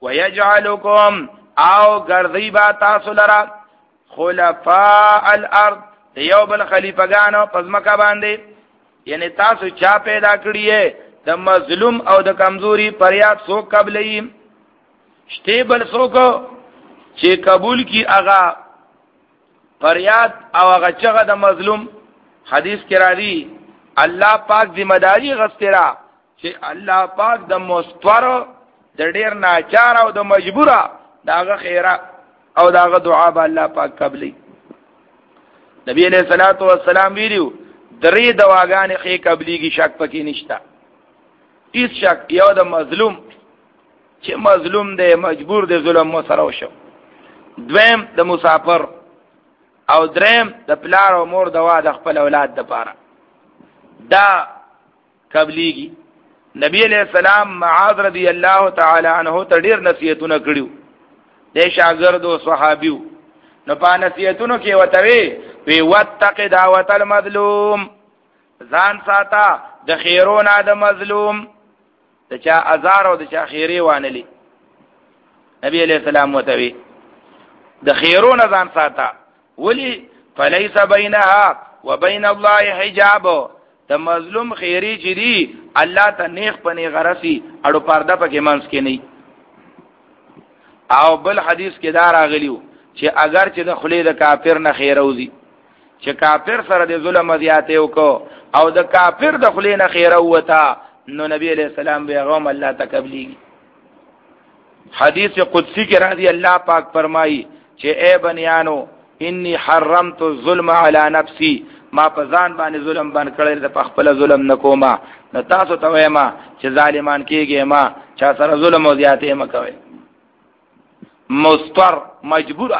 ويجعلكم او ګرځي با تاسو لرا خلفاء الارض یو بل خلیفګانو پزمکه باندې یعنی تاسو چا پیدا کړی د مظلوم او د کمزوري پریاد سو قبلې شته بل څوک چې قبول کی اغا فریاد او هغه چغه د مظلوم حدیث کې راځي الله پاک ذمہ داری غسترا چې الله پاک د مستور د ډیر ناچار او د مجبوره داغه خیره او داغه دعا به الله پاک قبلې نبی علیہ الصلوۃ والسلام ویلو درې دواګانې خې قبليږي شک پکې نشتا هیڅ شک یو د مظلوم چې مظلوم دی مجبور دی ظلم مو سره وشو دویم د مسافر او دریم د پلار او مور دوا د خپل اولاد د پاره دا قبليږي نبی علیہ السلام معاذ رضی الله تعالی عنہ ته ډیر نصیحتونه کړیو د شاګرد او صحابیو نو په نصیحتونو کې وته وی وی واتق دعوت المظلوم ځان ساته د خیرونه د مظلوم د چا ازار او د چا خیری وانلی نبی علیہ السلام وته وی د خیرونه ځان ساته ولی فلیس بینها وبین الله حجاب د مظلوم خیری جری الله ته نیخ پنی غرسی اړو پرده پکې منس کې نه او بل حدیث کې دا راغلیو چې اگر چې د خلی د کافر نه خیروزی چې کافر سره د ظلم زیاته وکاو او د کافر د خلی نه خیرو وتا نو نبی علیہ السلام به غوم الله تکبلی حدیث قدسی کې راځي الله پاک فرمایي چې اے بنیانو انی حرمت الظلم علی نفسی ما په ځان باندې ظلم باندې کړل د خپل ظلم نکوما نو تاسو ته وایم چې ظالمان کېږي ما چا سره ظلم او زیاته مکوي مستر مجبوره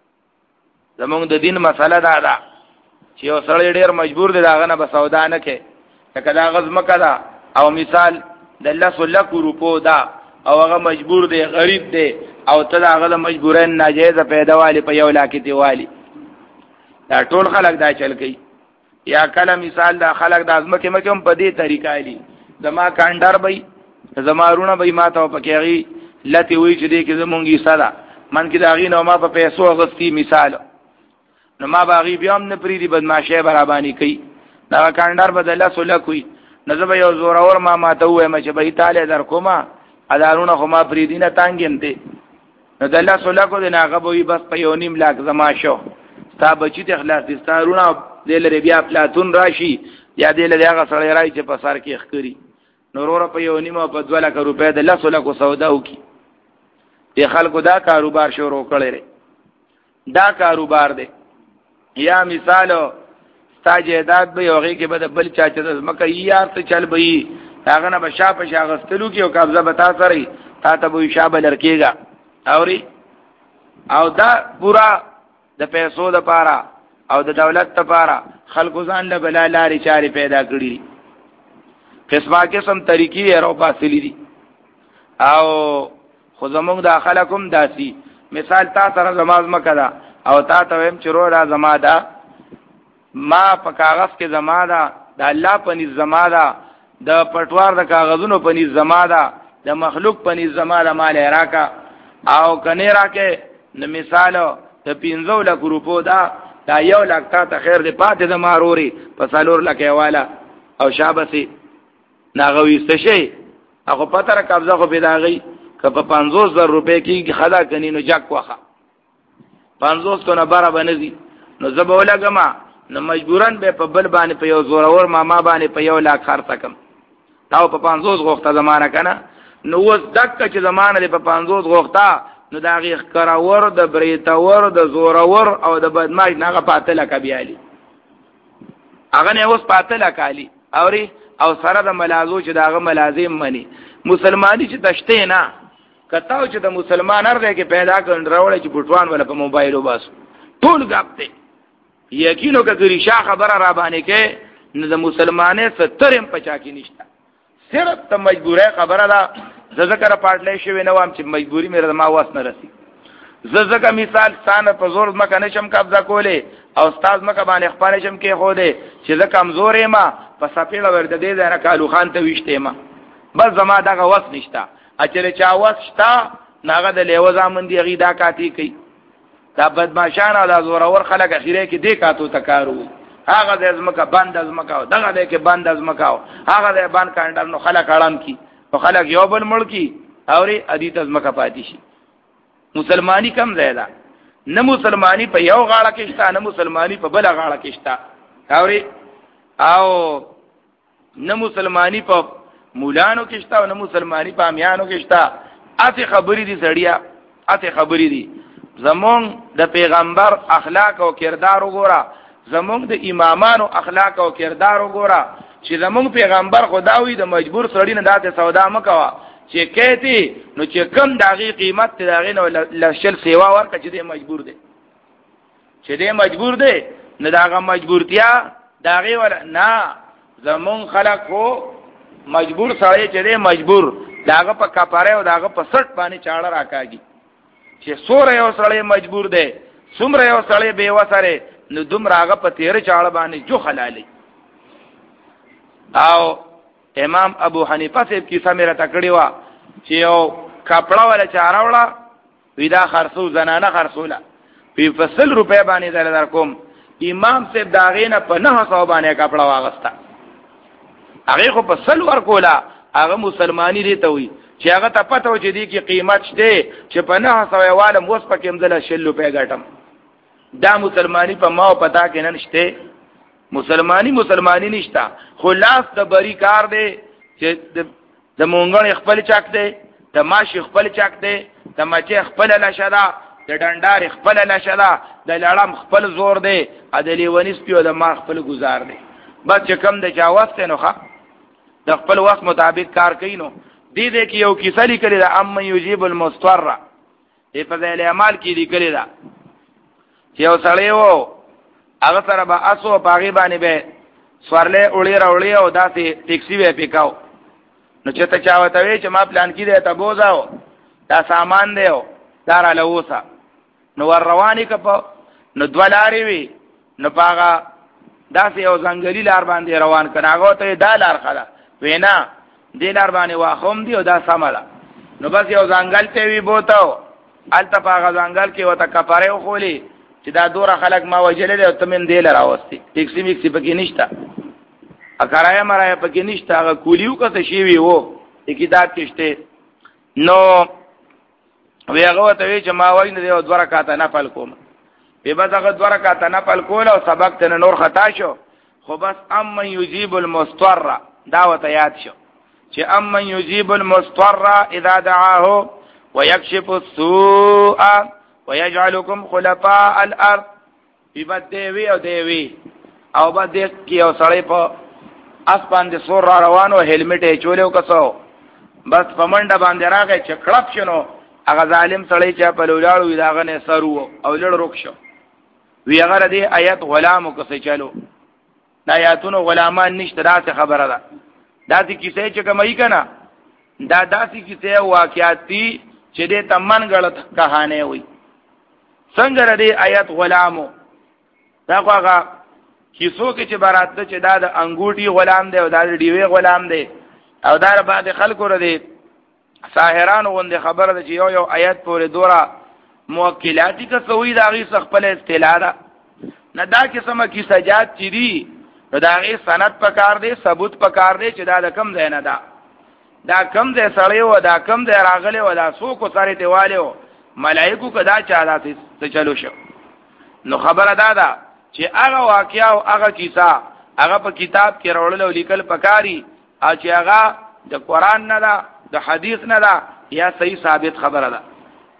زمونږ د دین مسله دا ده چې یو سړی ډیر مجبور دی داغه نه به سودا نه کوي لکه دا غزم کړه او مثال د لس لک روپو دا او هغه مجبور دی غریب دی او ته هغه مجبورین ناجیزه پیدا والی په یو لاکې دی والی دا ټول خلک دا چل کوي یا کله مثال دا خلک د ازمکه مکه هم په دې طریقه علی زما کاندار بې زمارونه بې ماته پکېږي لته وی چې دې کې زمونږی صدا من کې دا غي نو ما په پیسو غستی مثال نو ما باغی بیا هم نه پریدي بدمعشه برابرانی کوي دا کاندار بدله سوله کوي نزب یو زور اور ما ماته وې مچ به تعالی در کومه ادارونه خو ما پریدي نه تانګم ته نو د الله سوله کو نه غبوي بس په یو نیم لاک زما شو تا بچی ته اخلاص دستارونه دل لري بیا پلاتون راشي یا دل لري هغه سړی راځي چې په سر کې اخکری نورور په یو نیمه په دوه لک روپے د لس لک سودا وکي د خلکو دا کاروبار شروع کړي دا کاروبار دی یا مثال ستا جیداد به یوغې کې به د بل چا چې د مکه یار ته چل به هغه نه به شا په شا غستلو کې او قبضه به تا سره تا ته به شابه لړکېږي اوري او دا پورا د پیسو د پاره او د دولت د پاره خلکو ځان له بلا لارې چارې پیدا کړي قسمه قسم طریقې او فاصلې دي او خو زمونږ د خلکم داسي مثال تا سره زماز مکدا او تا ته هم چرو را زما دا ما په کاغذ کې زما دا د الله په نس زما دا د پټوار د کاغذونو په نس زما دا د مخلوق په نس زما دا مال راکا او کني راکې نو مثال ته پینځو لک روپو دا دا یو لک تا ته خیر دی پاتې د ماروري په سالور لکه والا او شابسي ناغويست شي هغه پتر قبضه خو پیداغي که په پنځوس زره روپے کې خدا کني نو جک واخه پنځوس کو نه بارا بنزي نو زبوله گما نو مجبورن به په بل باندې په یو زورور ماما باندې په یو لاک خرڅ کم تاو په پنځوس غوخته زمانہ کنه نو وس دک چې زمانہ په پنځوس غوخته نو دا غي کراور د بریتاور د زورور او د بدمعش نه پاتله کبیالي هغه نه اوس پاتله کالي اوري او سره د ملازو چې داغه ملازم مني مسلمانی چې تشته نه کتاو چې د مسلمان هرګه کې پیدا کړي راوړي چې پټوان ولا په موبایل وباس ټول غاپته یقینو کګری شاه خبره را باندې کې نه د مسلمانې سترم پچا کې نشته صرف ته مجبوره خبره ده ذکر پاتلې شوی نه وام چې مجبوری مې ما واس نه رسی زکه مثال ستانه په زور مکه نشم قبضه کوله او استاد مکه باندې خپل شم کې خو دې چې زه کمزورې ما په سپېړه ورته دې نه کالو خان ته وشته ما بس زما دغه وس نشته اچره چا وس شتا ناغه د لیو زامن دی غیدا کاتی کوي دا بدمعشان او د زورور خلک اخیره کې دې کاتو تکارو هغه د ازمکه بند ازمکه دغه دې کې بند ازمکه هغه د بان کاندر نو خلک اړم کی نو خلک یو بل ملکی اوري ادي ازمکه پاتې شي مسلمانی کم زیاده نه مسلمانی په یو غاړه کې شته نه مسلمانی په بل غاړه کې شته اوري او نه مسلمانی په مولانو کې شته او نه مسلمانی په امیانو کې شته اته خبرې دي سړیا اته خبرې دي زمون د پیغمبر اخلاق او کردار وګوره زمونږ د امامانو اخلاق او کردار وګوره چې زمونږ پیغمبر خداوی د مجبور سړی نه داسې سودا مکوا چې کېتی نو چې کم داغي قیمت ته داغي نو لشل سیوا ورکړه چې دې مجبور دی چې دې مجبور دی نه داغه مجبورتیا داغي ولا نه زمون خلق کو مجبور سړی چې دې مجبور داغه په کفاره او داغه په سټ باندې چاړه راکاږي چې سوره یو سړی مجبور دی څومره یو سړی به وسره نو دوم راغه په تیر چاړه باندې جو حلالي او امام ابو حنیفه سے کیسه میرا تکړی وا چې یو کپڑا ولا چاروړه ودا خرصو زنانه خرصوله په فصل روپے باندې در در کوم امام صاحب داغینه په نه سو باندې کپڑا واغستا هغه خو په سل ور کولا هغه مسلمانی دی ته وي چې هغه ته پته و چې دی کې قیمت شته چې په نه سو یواله موس پکې مزله شل روپے ګټم دا مسلمانی په ما او پتا کې نه نشته مسلمانی مسلمانی نشتا خلاص د بری کار دی چې د مونږ خپل چاک دی د ماش خپل چاک دی د مچې خپل لشدا د ډنډار خپل لشدا د لړم خپل زور دی ادلی ونیس پیو د ما خپل گزار دی بس چې کم د جاواسته نوخه د خپل وخت مطابق کار کوي نو دې دې کې یو کیسه لیکلې ده ام یجیب المضطر دې په ځای اعمال کې لیکلې ده چې یو سړی وو هغه سره به اسو پاغي باندې به سوارله اولې راولې او داسې ټیکسي به پکاو نو چې ته چاوته وی چې ما پلان کې ده ته بوزاو دا سامان دیو دا را لوسا نو ور رواني کپ نو دولاري وی نو پاغه داسې یو ځنګلي لار باندې روان کړه هغه ته دا لار خلا وینا دې لار باندې واخوم دی او دا سماله نو بس یو ځنګل ته وی بوتاو الته پاغه ځنګل کې وته کفاره خولي چې دا دوره خلک ما وجلې او تمن دی لراوستي ټیکسي میکسي پکې نشتا اکرایا مرای پکې نشتا هغه کولیو کته شی وی وو کتاب کېشته نو وی هغه ته وی چې ما وای نه دی او دوره کاته نه پل کوم په بس هغه دوره کاته نه پل کول او سبق ته نور خطا شو خو بس ام یجیب المضطر دعوت یاد شو چې ام یجیب المضطر اذا دعاه ويكشف السوء ويجعلكم خلفاء الارض په دیوی او دیوی او بده کې او سړی په اس باندې سور را روانو هلمټ یې چولیو کسو بس پمنډه باندې راغی چې کړپ شنو هغه ظالم سړی چې په لولاړو داغه نه سرو او لړ روک شو وی هغه دې آیت غلامو کسې چالو دا آیاتونو غلامان نشته دا خبره ده دا دې کیسه چې کومای کنه دا داسې کیسه واقعیت دي چې دې تمن غلط کہانی وي څنګه دې آیت غلامو دا هغه کیسو کې چې برات ته چې دا د انګوټي غلام دی او دا د ډیوی غلام دی او دا بعد خلکو ر دي ساحرانو غوندې خبره ده چې یو یو آیت پورې دورا موکلاتی کا سوی دا غي خپل استلا ده نه دا قسمه کی سجاد چي دي دا غي سند پکار دی ثبوت پکار دی چې دا د کم ځای نه ده دا کم ځای سړی و دا کم ځای راغلی و دا سو کو سره دیوالو ملائکو کدا چا داسې ته چلو شو نو خبره دا ده چې هغه واقعیا او هغه کیسه هغه په کتاب کې راوړل او لیکل پکاري او چې هغه د قران نه ده د حدیث نه ده یا صحیح ثابت خبره ده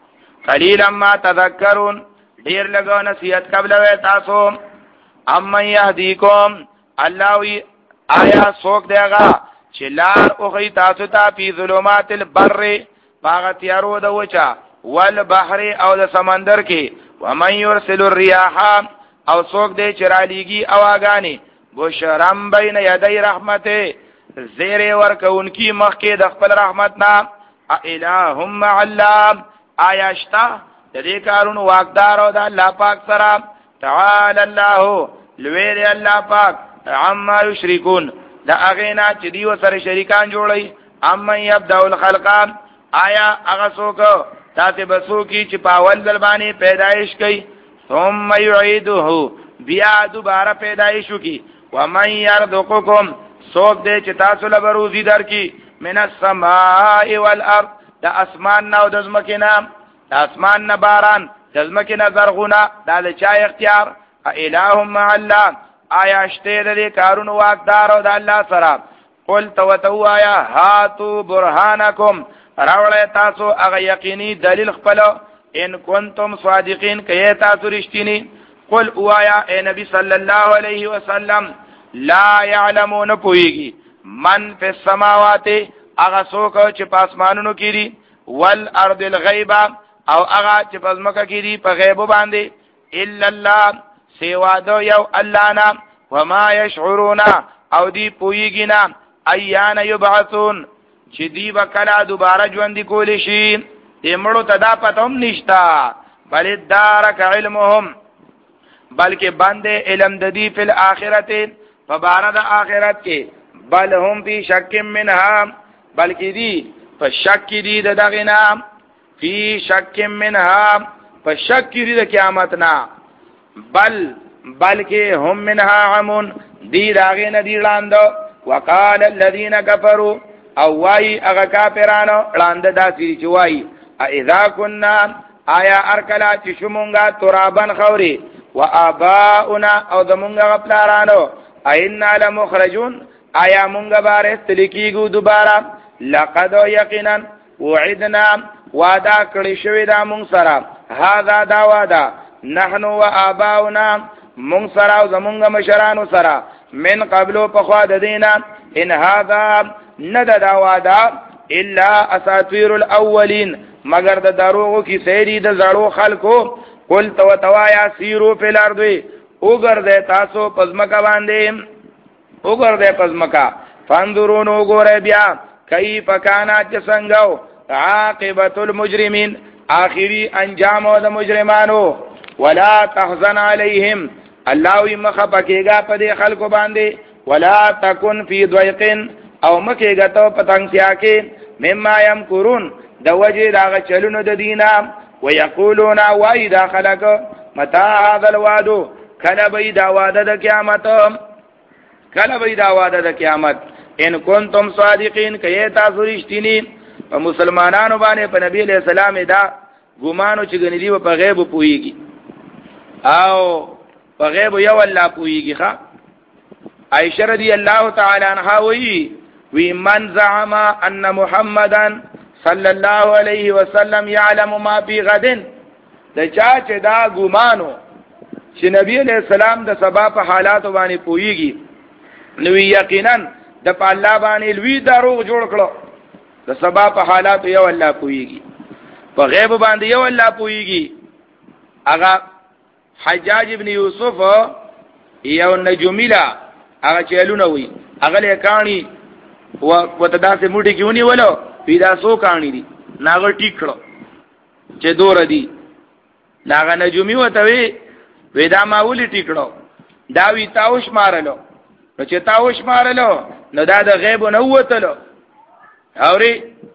قلیلا ما تذکرون ډیر لګو نصیحت قبل وې تاسو اما یهدیکم الله وی آیا څوک دیغه چې لار او غي تاسو ته په ظلمات البر باغ تیارو د وچا والبحر او د سمندر کې ومن يرسل الرياح او څوک دې چرالیږي اواګانی بشرم بین یدی رحمته زیر ورکونکی مخکې د خپل رحمت نا الہم علام آیاشتا د دې کارونو واقدار او د الله پاک سره تعالی الله لوی الله پاک عما یشرکون دا اغینا چې دی وسره شریکان جوړي اما یبدأ الخلق آیا هغه څوک تاسو به څوک چې پاول دل باندې پیدایش کوي ثم يعيده بیا دوباره پیدایش وکي ومن يرزقكم څوک دې چې تاسو له روزي درکې من السماء والارض د اسمان نو د زمکه نام د اسمان نه باران د زمکه نه زرغونه د چا اختیار الہم الله آیا شته دې کارونو واقدار او د الله سره قل تو تو آیا هاتو برهانکم راولې تاسو هغه یقیني دلیل خپل ان کنتم صادقین کئ تاسو رښتینی قل اوایا اے نبی صلی الله علیه وسلم لا يعلمون پویږي من فی السماوات هغه څوک چې په اسمانونو کې دي والارض الغیب او هغه چې په ځمکه کې دي په غیب باندې الا الله سوا دو یو الله نه وما يشعرون او دی پویږي نه ایان یبعثون چې دی وکړه دوباره ژوند کول شي دمړو تدا پتوم نشتا بل دارک علمهم بلکې باندې علم د دی په آخرت په بار د آخرت کې بل هم فی شک منها بلکې دی په شک کې دی دغه نام فی شک منها په شک کې دی د قیامت نه بل بلکې هم منها عمون دی داغه نه دی لاندو وقال الذين كفروا او وای هغه کافرانو لاندې داسې چې وای اذا كنا آیا ارکلا چې شومونګه ترابن خوري وآباؤنا او دمونګه غپلارانو اینا لمخرجون آیا مونږه بار استلیکیګو دوباره لقد یقینا وعدنا وعده کړی شوی دا مونږ سره هاذا دا وعده نحنو وآباؤنا مونږ سره او زمونږه مشرانو سره من قبلو پخوا د دینا ان هذا ند دا وعده الا اساطير الاولين مگر د دروغو کی سیری د زړو خلکو قل تو توایا سیرو فی الارض وګرځه تاسو پزمکا باندې وګرځه پزمکا فانظرون وګوره بیا کیف کان څنګه عاقبت المجرمین آخری انجام د مجرمانو ولا تحزن علیهم الله وی مخه پکېګا په دې خلکو باندې ولا تکن فی ضیق او مکېګا ته پتنګتیا کې مما یمکرون د وجه دا چلونو د دینه ويقولون وای دا خلق متى هذا الوعد کله به دا وعده د قیامت کله به دا وعده د قیامت ان کنتم صادقین کئ تاسو رښتینی او مسلمانانو باندې په نبی علیہ السلام دا ګمانو چې غنی دی په غیب پویږي او په غیب یو الله پویږي ښا عائشہ رضی الله تعالی عنها وی وی من زعم ان محمدن صلی الله علیه وسلم یعلم ما فی غد د چا چې دا ګمانو چې نبی علیہ السلام د سبا په حالات باندې پویږي نو یقینا د په الله باندې لوی دروغ جوړ کړو د سبا په حالات یو الله پویږي په غیب باندې یو الله پویږي هغه حجاج ابن یوسف یو نجومیلا هغه چلونه وی هغه لکانی و وتداسه موټی کیونی ولو پیدا سو کانی دي ناغه ټیک کړو چې دور دي ناغه نجومی وته وی ودا ماولی ټیک کړو دا وی تاوش مارلو نو چې تاوش مارلو نو دا د غیب نه وتلو اوري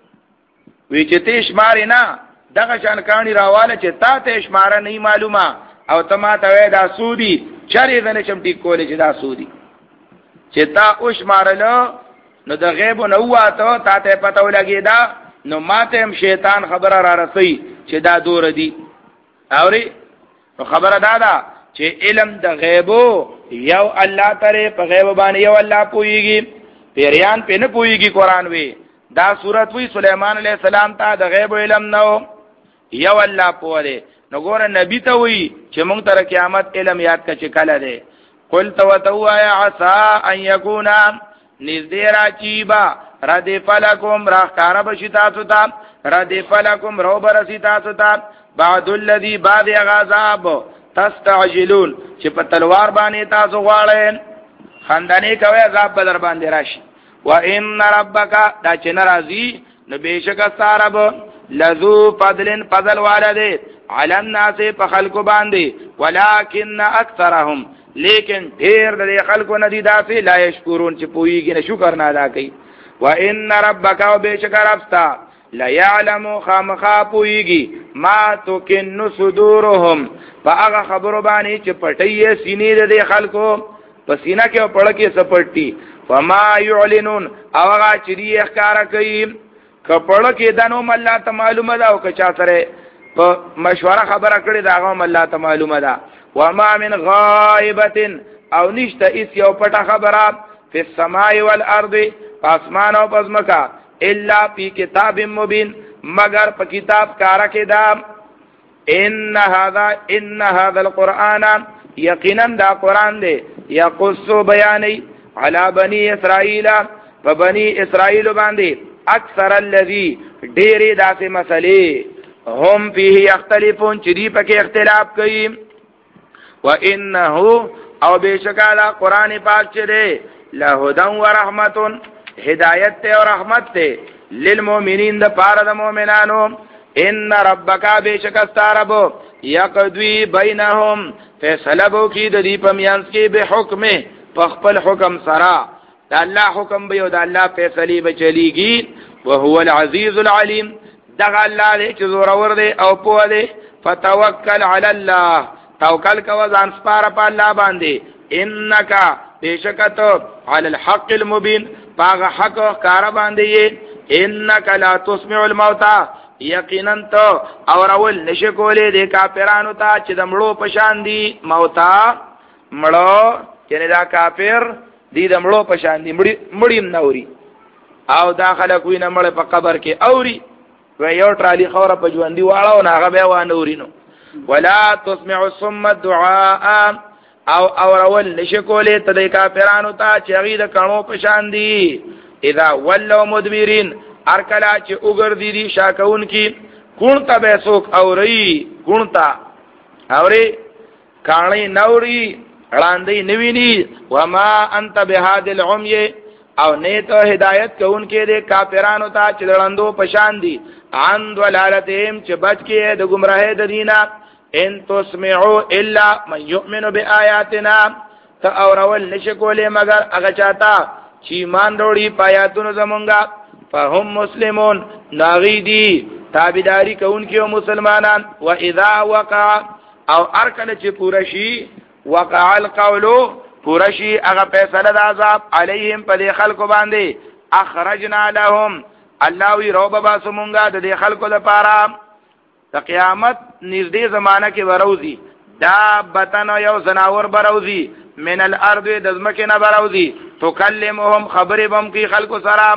وی چې تیش ماری نه دغه شان کانی راواله چې تا تیش مار نه معلومه او تما ته دا سودی چری دنه چم ټیک کولې چې دا سودی چې تا اوش مارلو نو د غیب نو واته تا ته پته ولګی دا نو ماته هم شیطان خبره را رسي چې دا دور دی اوري نو خبره دا ده چې علم د غیب یو الله تعالی په غیب باندې یو الله پويږي پیریان په نه پويږي قران وی دا سورۃ وی سليمان علیہ السلام ته د غیب علم نو یو الله پوره نو ګور نبی ته وی چې مونږ تر قیامت علم یاد کچ کله ده قل تو تو یا عسى ان يكون نذیر چیبا ردف لکم راخکارا بشتا ستا ردف لکم رو برستا ستا بعد الذی بعد غذاب تستعجلون چې په تلوار باندې تاسو غواړئ خندانې کوي عذاب بدر باندې راشي وان ربک دا چې ناراضي نو بهشکه ستارب لذو فضل فضل والده علی الناس په خلق باندې ولکن اکثرهم لیکن ډیر د خلکو نه دي داسې لا یشکرون چې پویږي نه شکر نه ادا کوي وان ربک وبشکر ابستا لا يعلم خامخا پویږي ما تکن صدورهم فاغه خبر باندې چې پټي سینې د خلکو په سینه کې پړ کې سپټي فما يعلنون او هغه چې دی ښکارا کوي کپړ کې دنو الله ته معلومه ده او که چا سره په مشوره خبره کړي دا هغه الله ته معلومه ده وما من غائبه او نشته اس یو پټه خبره په السماء والارض پاسمان او پزمکا الا فی کتاب مبین مگر په کتاب کارا کې دا ان هذا ان هذا القرآن یقینا دا قرآن دے یقص بیانی علی بنی اسرائیل فبنی اسرائیل باندې اکثر الذی ډیری داسې مسئلے هم فيه یختلفون چې دی پکې اختلاف کوي وانه او بشکاله قرآن پاک چې دی لهدى ورحمت هدایت ته او رحمت ته للمؤمنین د پاره د مؤمنانو ان ربک بشکستارب یقضی بینهم فیصلو کی د دې پمیانس کې به حکمه په خپل حکم سره د الله حکم به او د الله فیصله به چلیږي وهو العزیز العلیم دغه الله دې چې زور ور دی او په دې فتوکل علی الله توکل کو ځان سپاره په الله باندې انک بشکته علی الحق المبین باغ حق کار باندې انک لا تسمع الموتى یقینا تو اور اول نشکولې د کافرانو ته چې د مړو پشان دي موتا مړو چې دا کافر دي د مړو پشان دي مړی مړیم نوري او داخله کوی نه مړ په قبر کې اوري و یو ټرالی خوره په ژوندۍ واړو نه هغه به و نورینو ولا تسمع الصم الدعاء او اور اول نشکولې ته د کافرانو ته چې هغه د کڼو پشان دي اذا ولوا مدبرین ارکلا چې وګرځي دي شاکون کی کون ته به سوک اوري کون ته اوري کانی نوري وړاندې نویني وما انت بهاد العمي او نه ته هدایت کون کې د کافرانو ته چې لړندو پشان دي عن ولالتهم چې بچ کې د گمراهۍ د دینه ان تسمعوا الا من يؤمن بآياتنا ته اورول نشکولې مگر هغه چاته چې ایمان وروړي پایاتونو زمونږه فهم مسلمون ناغیدی تابیداری کونکی و مسلمانان و اذا وقع او ارکل چه پورشی وقع القولو پورشی اغا پیسل دا عذاب علیهم پا دی خلقو باندے اخرجنا لهم اللہوی روب باسو منگا دا دی خلقو دا پارا دا قیامت نزدی زمانہ کی بروزی دابتن و یو زناور بروزی من الارض دزمکن بروزی تکلمهم خبری بم کی خلقو سرام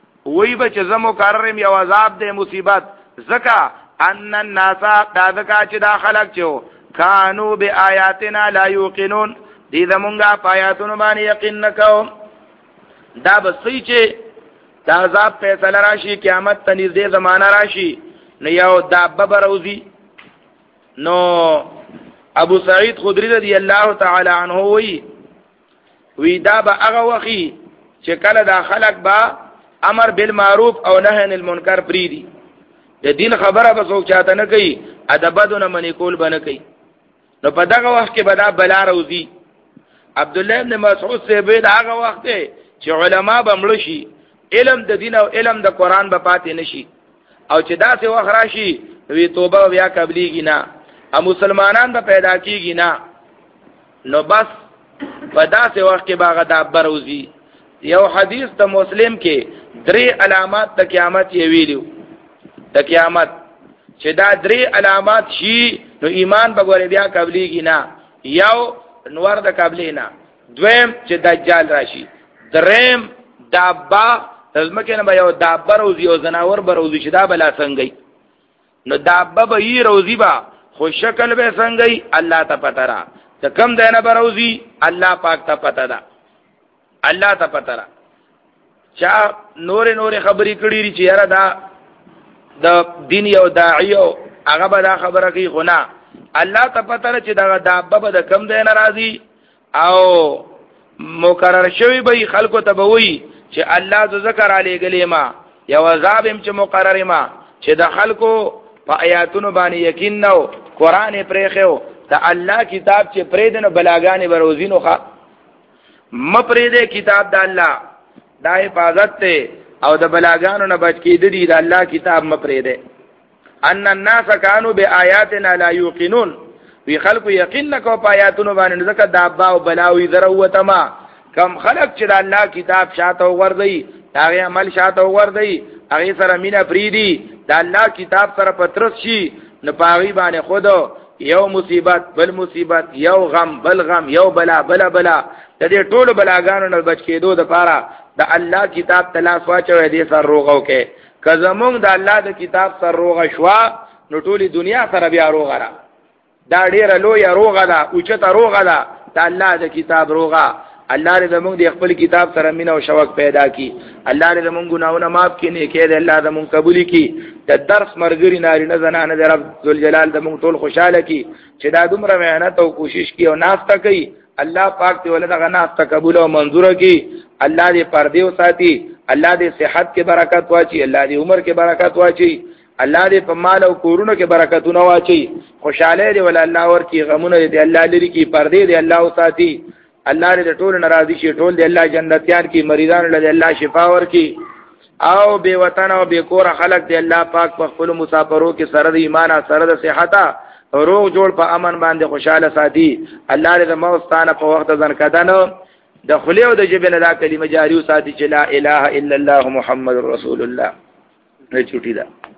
وی بچ زمو کررم یو عذاب دے مصیبت زکا ان الناس دا زکا چې دا خلق چو کانو بی آیاتنا لا یوقنون دی زمونگا پایاتونو بانی یقین نکو دا بسی چه دا عذاب فیصل راشی قیامت تنیز دے زمانہ راشی نو یو دابه بروزی نو ابو سعید خدری رضی اللہ تعالی عنہ وی وی دا با اغا وخی چه کل دا خلق با امر بالمعروف او نهی عن المنکر پریدي د دین خبره به څوک چاته نه کوي ادبونه منی کول بنه کوي نو په دغه وخت کې بدا بلا روزي عبد الله ابن مسعود سے به دغه وخت چې علما بمړ شي علم د دین او علم د قران به پاتې نشي او چې داسې وخت راشي وی توبه بیا قبليږي نه ا مسلمانان به پیدا کیږي نه نو بس په داسې وخت کې باغ د بروزي یو حدیث د مسلم کې درې علامات د قیامت یې ویلو د قیامت چې دا درې علامات شي نو ایمان بګورې بیا قبليږي نه یو نور د قبلینا دویم چې دجال راشي دریم دابا زمکه نه یو دابا روزي او زناور به روزي چې دا بلا څنګه نو دابا به یې روزي با خو شکل به څنګه الله ته پته را ته کم دینه به روزي الله پاک ته پته ده الله ته پته را چا نور نور خبرې کړې چې یاره دا د دین یو داعی او هغه به دا خبره کوي خو نه الله ته پته چې دا دابه به د کم دی ناراضي او مقرر شوی به خلکو ته به وي چې الله ز ذکر علی گلی ما یو عذاب هم چې مقرر ما چې د خلکو په آیاتونو باندې یقین نو قران پرېخو ته الله کتاب چې پرې دنه بلاګانې بروزینو ښا م پرې دې کتاب د الله دا حفاظت ته او د بلاګانو نه بچ کېد دي د الله کتاب م پرې دې ان الناس كانوا بآياتنا لا يوقنون وی خلق یقین نکو پایاتونو باندې ځکه دابا او بلاوی ذروتما کم خلق چې د الله کتاب شاته ورځي هغه عمل شاته ورځي هغه سره مینا فریدي د الله کتاب سره پترس شي نه پاغي باندې خود یو مصیبت بل مصیبت یو غم بل غم یو بلا بلا بلا د دې ټولو بلاګانو نه بچ کېدو د پاره د الله کتاب تلاش واچو دې سر روغو کې کزمون د الله د کتاب سر روغ شوا نو ټولي دنیا سره بیا روغه را دا ډیره لوی روغه ده او چته روغه ده د الله د کتاب روغه الله دې زموږ د خپل کتاب سره مینه او شوق پیدا کړي الله دې زموږ ګناهونه معاف کړي نه کړي الله زموږ قبول کړي د درس مرګري ناری نه زنانه دې رب ذل جلال زموږ ټول خوشاله کړي چې دا دومره مهنت او کوشش کړي او ناشته کوي الله پاک دې ولدا ناشته قبول او منظور کړي الله دې پردې او ساتي الله دې صحت کې برکت واچي الله دې عمر کې برکت واچي الله دې په مال او کورونو کې برکتونه واچي خوشاله دې ول الله ورکی غمونه دې الله لري کې پردې دې الله او ساتي الله دې ټول ناراضي شي ټول دې الله جنتیان کې مریضان له الله شفا ورکی او بے وطن او بے کور خلق دې الله پاک په خپل مسافرو کې سره د ایمان سره د صحت روغ جوړ په امن باندې خوشاله ساتي الله دې موستانه په وخت ځن کدانو د خلیو د جبل دا کلمه جاری او ساتي چې لا اله الا الله محمد رسول الله نه چټی دا